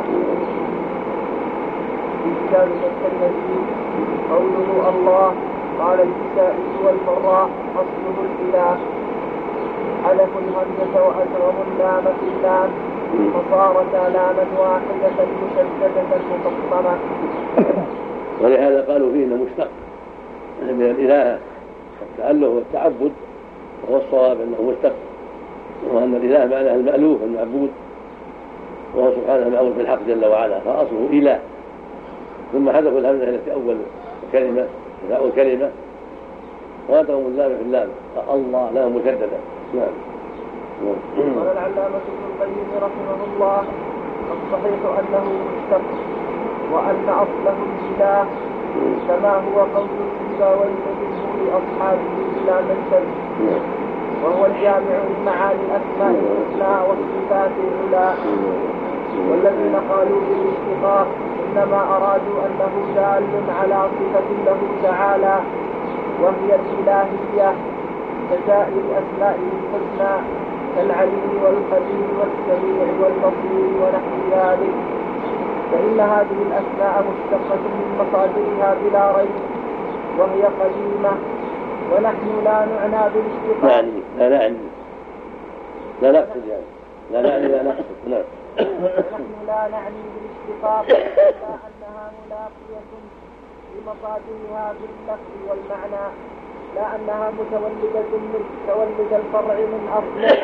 A: في كتاب الترمذي قوله الله قال الكسائي والفراء أصله الإله حذف الهمزة وأدغم اللام في اللام فصارتا لاما واحدة مشددة مفصلة.
B: ولهذا قالوا فيه انه مشتق من الإله التأله والتعبد وهو الصواب انه مشتق وان الإله معناه المألوف المعبود وهو سبحانه المعبود بالحق جل وعلا فأصله إله ثم حذفوا الهمزة التي أول كلمة أول كلمة وأدغموا اللام في اللام الله لام مشددة. نعم.
A: قال العلامة ابن القيم رحمه الله الصحيح أنه مشتق وأن أصله الإله كما هو قول سيبويه منه لأصحابه بلا منسب وهو الجامع لمعاني الأسماء الحسنى والصفات العلى. والذين قالوا بالاشتقاق إنما أرادوا أنه دال على صفة له تعالى وهي الإلهية كسائر أسمائه الحسنى كالعليم والخبير والسميع والبصير ونحو ذلك. فإن هذه الأسماء مشتقة من مصادرها بلا ريب وهي قديمة ونحن لا نعنى بالاشتقاق.
B: يعني لا نعني لا نقصد يعني لا نعني لا نقصد. نعم.
D: ونحن لا نعني بالاشتقاق إلا أنها ملاقية لمصادرها في اللفظ والمعنى، لا أنها متولدة من تولد الفرع من أصله.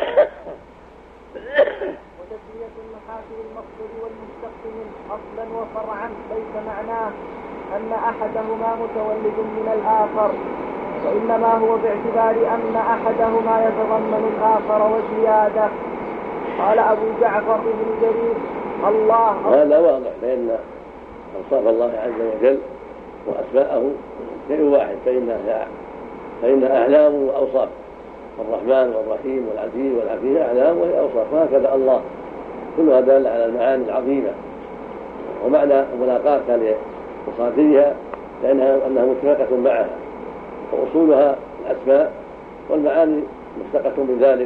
D: وتسمية المحاكم المصدر والمشتق من أصلا وفرعا ليس معناه أن أحدهما متولد من الآخر، وإنما هو باعتبار أن أحدهما يتضمن الآخر وزيادة. قال أبو جعفر بن جرير الله.
B: هذا واضح لأن أوصاف الله عز وجل وأسماءه شيء واحد، فإنها فإنها أعلام وأوصاف. الرحمن والرحيم والعزيز والحكيم أعلام وهي أوصاف، وهكذا الله كلها دالة على المعاني العظيمة. ومعنى ملاقاتها لمصادرها لأنها أنها مشتقة معها، وأصولها الأسماء والمعاني مشتقة من ذلك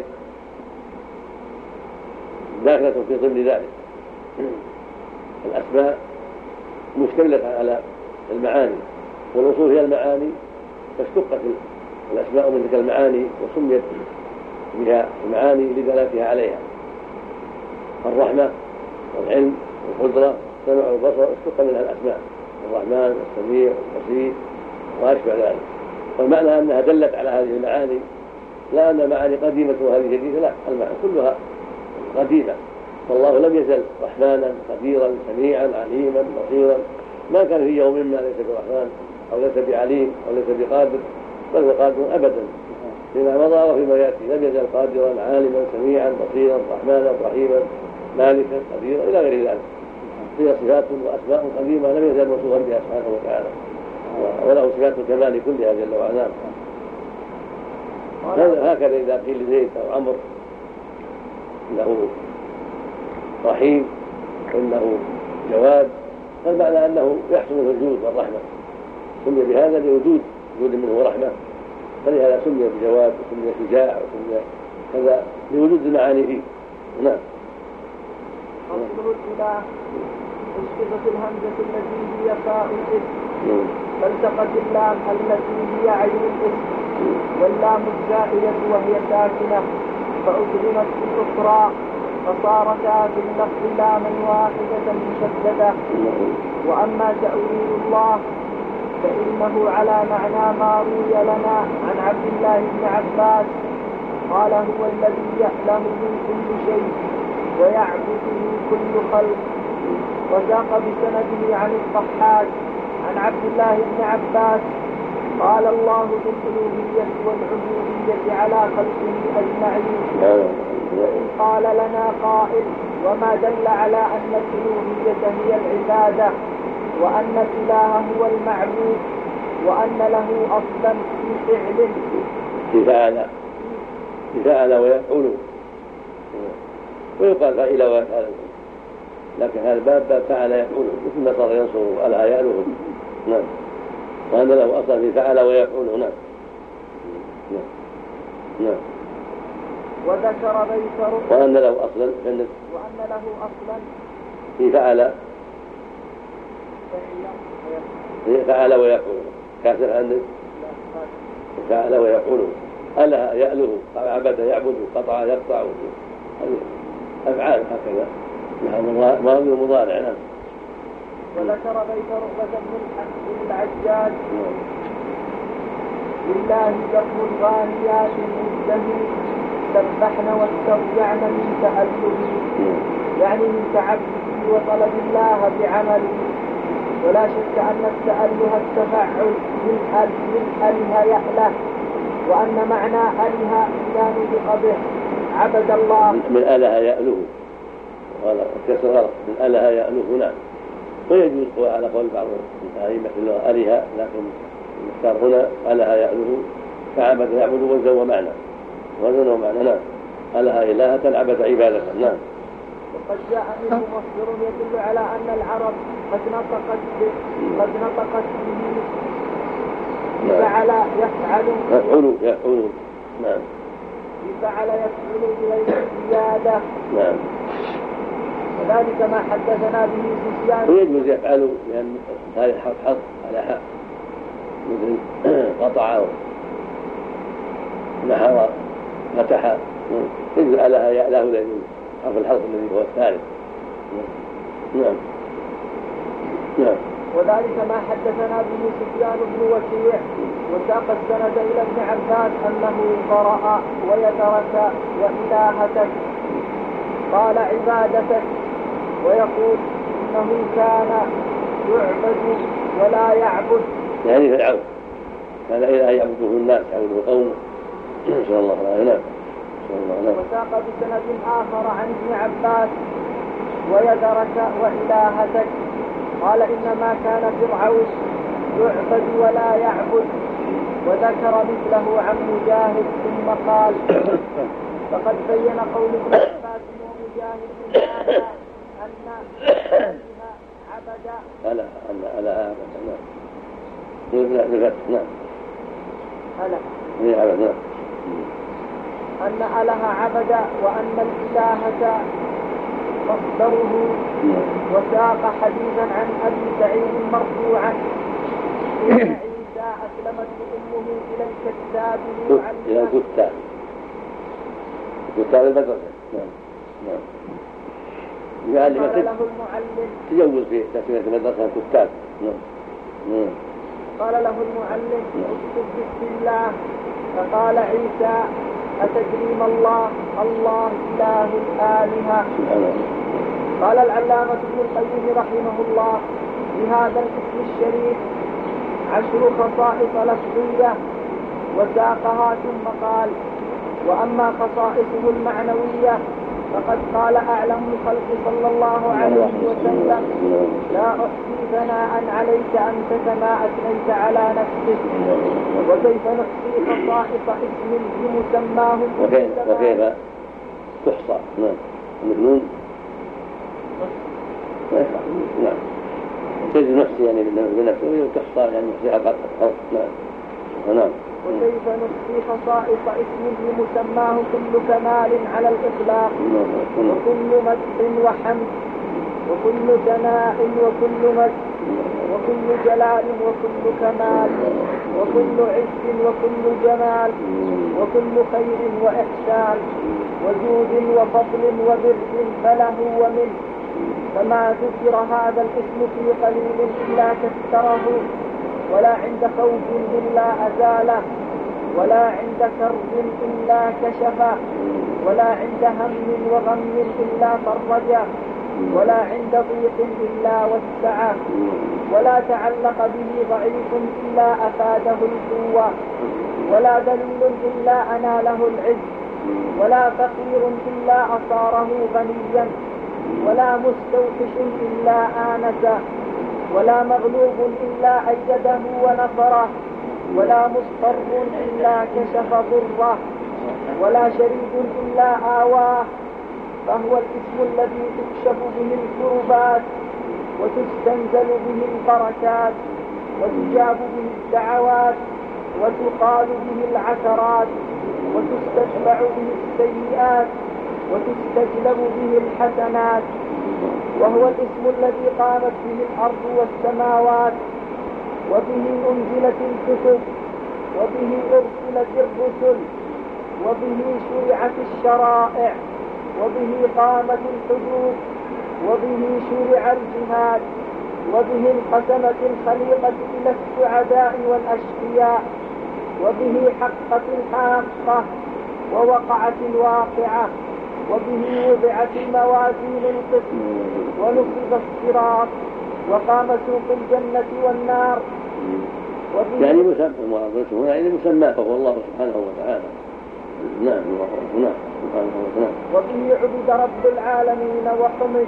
B: داخلة في ضمن ذلك. الأسماء مشتملة على المعاني، والأصول هي المعاني، فاشتقت الأسماء من تلك المعاني وسميت بها المعاني لدلالتها عليها. الرحمة والعلم والقدرة والسمع والبصر اشتق منها الأسماء، الرحمن والسميع والبصير وأشبه ذلك. والمعنى أنها دلت على هذه المعاني، لا أن معاني قديمة وهذه جديدة، لا، المعنى كلها قديمة. فالله لم يزل رحمانا قديرا سميعا عليما بصيرا، ما كان في يوم ما ليس برحمن أو ليس بعليم أو ليس بقادر، بل هو قادر أبدا فيما مضى وفيما يأتي. لم يزل قادرا عالما سميعا بصيرا رحمانا رحيما مالكا قديرا إلى غير ذلك. هي صفات وأسماء قديمة لم يزل موصوفا بها سبحانه وتعالى، وله صفات الكمال كلها جل وعلا. هكذا إذا قيل لزيد أو عمرو إنه رحيم وإنه جواد، فالمعنى أنه يحصل منه الجود والرحمة، سمي بهذا لوجود وجود منه ورحمة، فلهذا سمي بجواد وسمي شجاع وسمي كذا لوجود المعاني فيه. نعم.
D: أصله الإله اسقطت الهمزة التي هي فاء الاسم، فالتقت اللام التي هي عين الاسم واللام الزائدة وهي ساكنة، فأدغمت في الأخرى فصارتا في اللفظ لاما واحدة مشددة. وأما تأويل الله فإنه على معنى ما روي لنا عن عبد الله بن عباس قال هو الذي يعلم من كل شيء ويعبده كل خلق. وساق بسنده عن الضحاك عن عبد الله بن عباس قال الله بالألوهية والعبودية على خلقه أجمعين. وإن قال لنا قائل وما دل على أن الألوهية هي العبادة وأن الإله هو المعبود وأن له أصلا في فعل
B: في فعل في فعل ويفعل، ويقال فعل ويفعل، لكن هذا الباب باب فعل يفعل مثل ما صار ينصر ألا يألهم. نعم. وأن له أصلا في فعل ويفعل. نعم. نعم. نعم.
D: وذكر بيت
B: وأن له أصلا
D: وأن له أصلا
B: في فعل فعل ويفعل كاسر عندك فعل ويفعل أله يأله عبد يعبد قطع يقطع، هذه أفعال هكذا لها ماضي ومضارع. نعم.
D: وذكر بيت رغبة بن العجاج لله دفن الغانيات المزدهي سبحن واسترجعن من تأله، يعني من تعبده وطلب الله بعمله. ولا شك أن التأله التفعل من أل من أله يأله، وأن معنى أله إذا نطق به عبد الله
B: من أله يأله، وهذا كسر غلط من أله يأله. نعم. ويجوز على قول بعض الأئمة اللغة أله، لكن المختار هنا أله يأله فعبد يعبد وزن ومعنى وزن ومعنى. نعم. أله إلهة عبد عبادة. نعم.
D: وقد جاء منه مصدر يدل على أن العرب قد نطقت به قد نطقت به فعل يفعل
B: يفعل يفعل. نعم.
D: فعل يفعل بغير زيادة.
B: نعم.
D: وذلك ما حدثنا به سفيان.
B: ويجوز يفعل لأن هذا الحرف حط على حق مثل قطع نحر فتح، يجوز أله يأله لأن حرف الحرف الذي هو الثالث نعم نعم.
F: وذلك ما حدثنا به سفيان بن وكيع وساق السند إلى ابن عباس أنه قرأ ويترك وإلهتك قال عبادتك، ويقول إنه كان يعبد ولا يعبد،
B: يعني في العبد كان إله يعبده الناس يعبده قوم. نسأل الله العافية.
F: وساق بسند آخر عن ابن عباس ويذرك وإلهتك قال إنما كان فرعون يعبد ولا يعبد، وذكر مثله عن مجاهد ثم قال فقد بين قول ابن عباس ومجاهد هذا أن بها عبد
B: ألا ألا ألا نعم نعم
F: ألا
B: هي عبد نعم
F: أن أله عبد وأن الإلهة مصدره. وساق حديثا عن أبي سعيد مرفوعا إن عيسى أسلمت أمه إلى الكتاب
B: إلى الكتاب كتاب المدرسة. نعم نعم.
F: قال له المعلم
B: تجوز في تسمية المدرسة الكتاب. نعم.
F: قال له المعلم اكتب بسم الله، فقال عيسى أتدري ما الله؟ الله إله الآلهة. قال العلامة ابن القيم رحمه الله بهذا الاسم الشريف عشر خصائص لفظية وساقها ثم قال وأما خصائصه المعنوية فقد قال أعلم الخلق صلى الله عليه وسلم لا أحصي ثناء عليك أنت كما أثنيت على نفسك. وكيف نحصي خصائص اسم بمسماه
B: وكيف تحصى؟ نعم المجنون نعم تجد نفسي يعني بنفسه وتحصى يعني نفسها قد نعم نعم.
F: وكيف نحصي خصائص اسم بمسماه كل كمال على الإطلاق وكل مدح وحمد وكل ثناء وكل مدح وكل جلال وكل كمال وكل عز وكل جمال وكل خير وإحسان وجود وفضل وبر فله ومنه. فما ذكر هذا الاسم في قليل إلا كثره، ولا عند خوف إلا أزاله، ولا عند كرب إلا كشفه، ولا عند هم وغم إلا فرجه، ولا عند ضيق إلا وسعه، ولا تعلق به ضعيف إلا أفاده القوة، ولا دليل إلا أناله العز، ولا فقير إلا أصاره غنيا، ولا مستوحش إلا آنسه، ولا مغلوب إلا أيده ونصره، ولا مضطر إلا كشف ضره، ولا شريك إلا آواه. فهو الاسم الذي تكشف به الكربات وتستنزل به البركات وتجاب به الدعوات وتقال به العثرات وتستتبع به السيئات وتستجلب به الحسنات. وهو الاسم الذي قامت به الأرض والسماوات، وبه أنزلت الكتب، وبه أرسلت الرسل، وبه شرعت الشرائع، وبه قامت الحدود، وبه شرع الجهاد، وبه انقسمت الخليقة إلى السعداء والأشقياء، وبه حقت الحاقة ووقعت الواقعة، وبه وضعت الموازين القسط ونصب الصراط وقام سوق الجنة والنار.
B: يعني مسمى هنا يعني مسماه هو الله سبحانه وتعالى. نعم الله سبحانه وتعالى.
F: وبه عبد رب العالمين وحمد،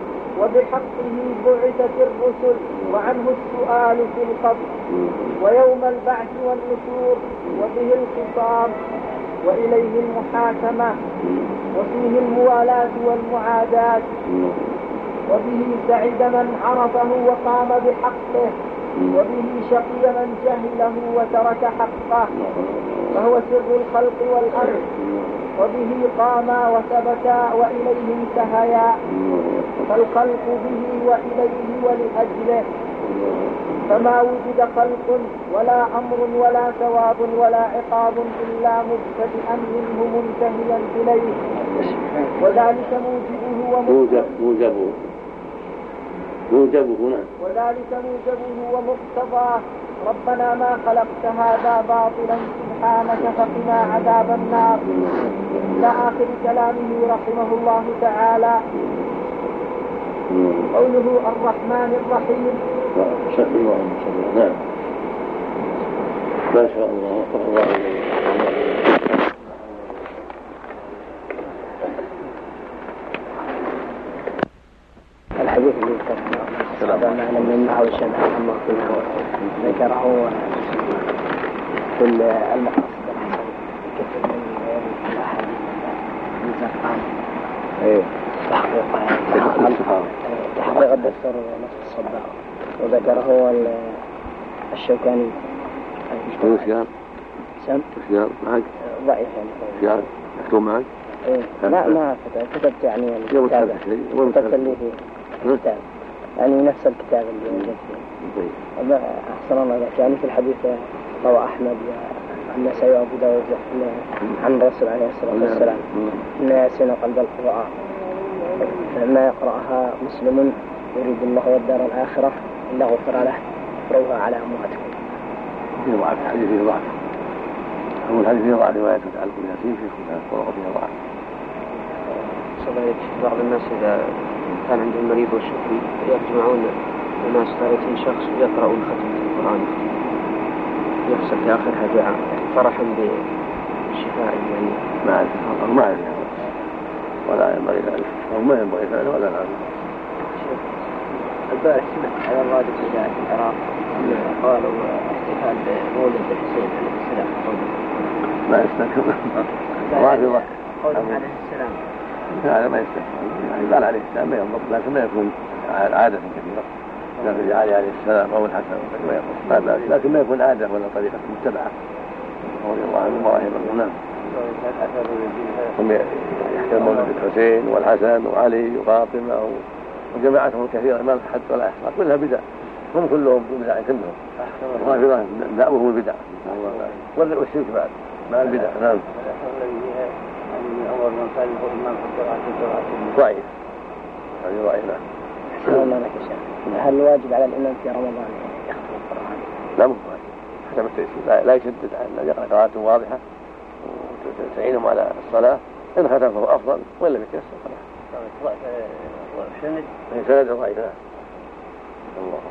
F: وبحقه بعثت الرسل وعنه السؤال في القبر ويوم البعث والنشور، وبه الخصام وإليه المحاكمة، وفيه الموالاة والمعاداة، وبه سعد من عرفه وقام بحقه، وبه شقي من جهله وترك حقه، فهو سر الخلق والأمر، وبه قاما وثبتا وإليه انتهيا، فالخلق به وإليه ولأجله، فما وجد خلق ولا أمر ولا ثواب ولا عقاب إلا مبتدئا منه منتهيا إليه، وذلك موجبه
B: موجب موجبه موجبه نعم.
F: وذلك موجبه ومقتضاه ربنا ما خلقت هذا باطلا سبحانك فقنا عذاب النار إلى آخر كلامه رحمه الله تعالى. قوله الرحمن الرحيم.
B: شكرا الله نعم. ما شاء الله وفق الله إليه.
E: الحديث اللي ذكره معنا من معه الشبه عما قلنا ذكره كل المقاصد كثير من الأحاديث الزرقان تحقيق تحقيق الدكتور نصر الصباغ وذكره الشوكاني.
B: وش قال؟
E: سم؟
B: وش قال معك؟
E: ضعيف
B: وش قال؟ مكتوب معك؟
E: إيه لا ما كتبت يعني الكتاب كتبت اللي فيه كتاب يعني نفس الكتاب اللي وجدت فيه. طيب. أحسن الله ذلك يعني في الحديث روى أحمد والنسائي وأبو داود عن الرسول عليه الصلاة والسلام إن ياسين قلب القرآن فلما يقرأها مسلم يريد الله والدار الآخرة إلا غفر له روها على أمواتكم.
B: فيه ضعف الحديث فيه ضعف. أول الحديث فيه ضعف رواية تعلق بالياسين فيه خلاف ورقة فيها ضعف.
G: صحيح بعض الناس إذا كان عندهم مريض والشفي يجمعون الناس ثلاثين شخص يقرؤون ختمة القرآن يحصل في آخرها دعاء فرحا بالشفاء يعني
B: ما أعرف أو ما أعرف ولا ينبغي ذلك أو ما ينبغي ذلك ولا نعلم.
G: البارح سمعت على الراديو في إذاعة العراق قالوا احتفال بمولد الحسين عليه السلام
B: ما يستكبر رافضة
G: قولهم عليه السلام
B: هذا ما يستكبر يعني قال عليه السلام ما ينضبط لكن ما يكون عادة كثيرة لكن علي عليه السلام أو الحسن ما بأس لكن ما يكون عادة ولا طريقة متبعة رضي الله عنه ورحمه الله. هم يحترمون الحسين والحسن وعلي وفاطمة وجماعتهم الكثيرة ما حد ولا إحصاء كلها بدع هم كلهم بدع كلهم رافضة دعوهم البدع والشرك بعد مع البدع. نعم. ضعيف هذه ضعيفة.
E: هل الواجب على الإمام في رمضان يختم القرآن؟
B: لا مو واجب حسب التيسير لا يشدد أن يقرأ قراءة واضحة وتعينهم على الصلاة إن ختم فهو أفضل وإلا بكسر خلاص. سند سند ضعيف. الله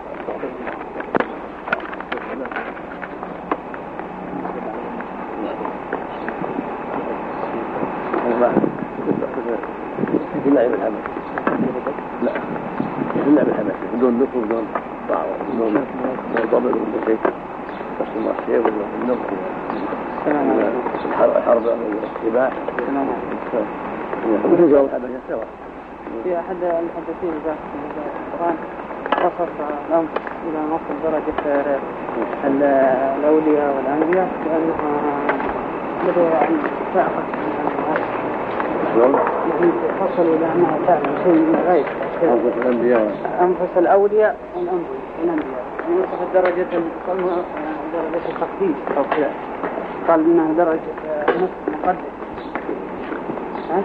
B: بالله بالحمد لا بالله بالحمد بدون نقل بدون طاعة بدون ضبط بدون شيء بس ما شيء ولا النقل الحرب الحرب والاتباع مثل جو الحبشة سوا.
D: في أحد المحدثين في القرآن وصف الأمر إلى نصل درجة الأولياء والأنبياء لأنها بدأوا عن فائقة فصلوا إلى أنها تعلم شيء من غير
B: أنفس الأنبياء
D: أنفس الأولياء والأنبياء وصف درجة درجة التقديس أو كذا قال إنها درجة نصف مقدس. ها؟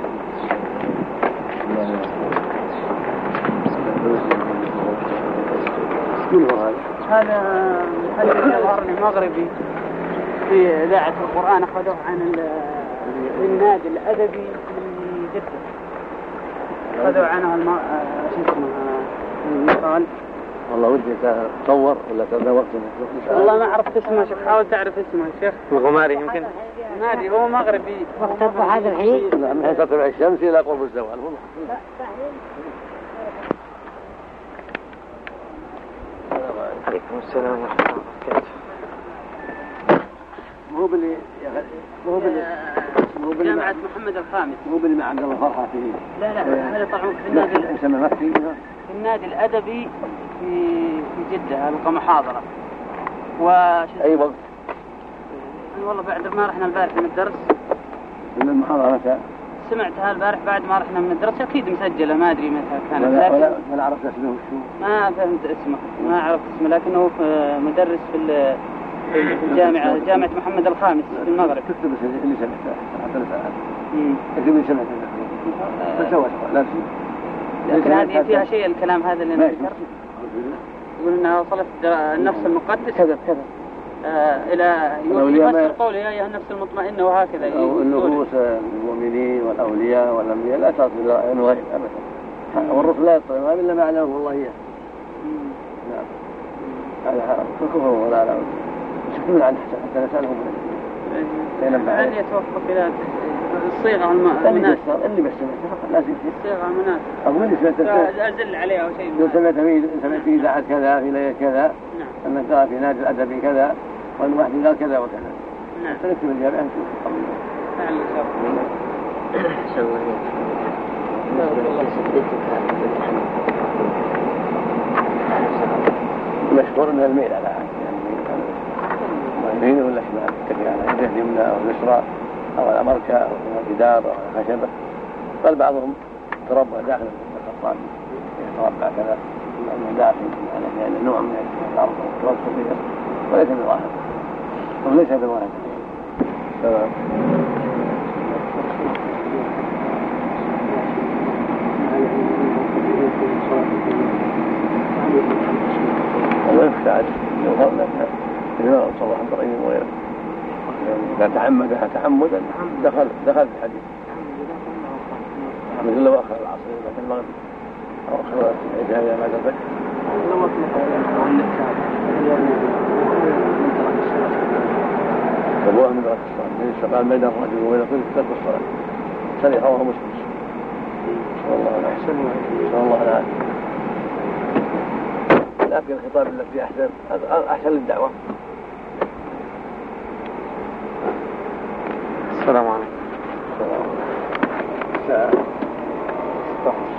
D: هذا محل يظهر المغربي في إذاعة القرآن أخذوه عن النادي الأدبي في جدة أخذوا عنه الم... المقال.
B: والله ودي تصور ولا تدورت
D: والله ما عرفت اسمه شيخ حاول تعرف اسمه شيخ
G: الغماري يمكن
D: نادي هو مغربي
F: وقت هذا الحين
B: لا من تطلع الشمس إلى قرب الزوال والله.
G: عليكم السلام ورحمة الله وبركاته.
B: مو باللي مو باللي مو باللي
D: جامعة محمد الخامس
B: مو باللي مع عبد الله فرحة فيه.
D: لا لا هذا طبعا في النادي
B: اسمه مكي
D: في النادي الأدبي في في جدة ألقى محاضرة و
B: أي وقت؟
D: والله بعد ما رحنا البارح من الدرس.
B: من المحاضرة متى؟
D: سمعتها البارح بعد ما رحنا من الدرس أكيد مسجلة ما أدري متى كانت.
B: ولا ولا, ولا عرفت اسمه وشو؟
D: ما فهمت اسمه ما عرفت اسمه لكنه مدرس في الجامعة جامعة محمد الخامس في المغرب.
B: تكتب اللي سمعته حتى نسأل. اكتب اللي سمعته. تسوى لا شيء.
D: لكن هذه فيها شيء الكلام هذا اللي نذكر يقول انها وصلت النفس المقدس
E: كذا كذا
D: آه الى يفسر قوله يا ايها النفس المطمئنه وهكذا.
B: النفوس المؤمنين والاولياء والانبياء لا تصل الى غير ابدا، والرسل لا يطلعون الا ما علمه الله اياه. نعم هذا كفر ولا لا يسكتون عن حتى نسالهم
D: هل يتوفق الى الصيغه المناسبه
B: اللي بس لازم
D: الصيغه المناسبه
B: او اللي سمعت
D: ازل عليها او شيء
B: لو سمعت في سمعت في اذاعه كذا في ليله كذا انك ترى في نادي الادب كذا وان واحد قال كذا وكذا.
D: نعم
B: فنكتب الجامعه نشوف.
D: نعم ان شاء الله.
E: احسن الله عليك.
B: مشهور انها الميل على يعني يمين ولا شمال كثير على يده اليمنى او اليسرى او على مركه او على جدار او على خشبه، بل بعضهم تربى داخل الخطاب يتربع كذا داخل يعني نوع من الارض والتراب صغير وليس بظاهر وليس بظاهر. الله يفتعل يظهر لك إذا صلح الضغير وغيره إذا تعمدها تعمدا دخل دخل في الحديث مثل لو أخر العصر بعد المغرب أو أخر العشاء بعد الفجر
D: لو أطلق عن الكتاب
B: أبوه من رأس الصلاة من استقال بين الرجل وبين كل ترك الصلاة صريح وهو مسلم. صلى الله عليه وسلم صلى الله عليه وسلم. لكن الخطاب التي أحسن أحسن للدعوة.
G: السلام عليكم.
B: السلام عليكم.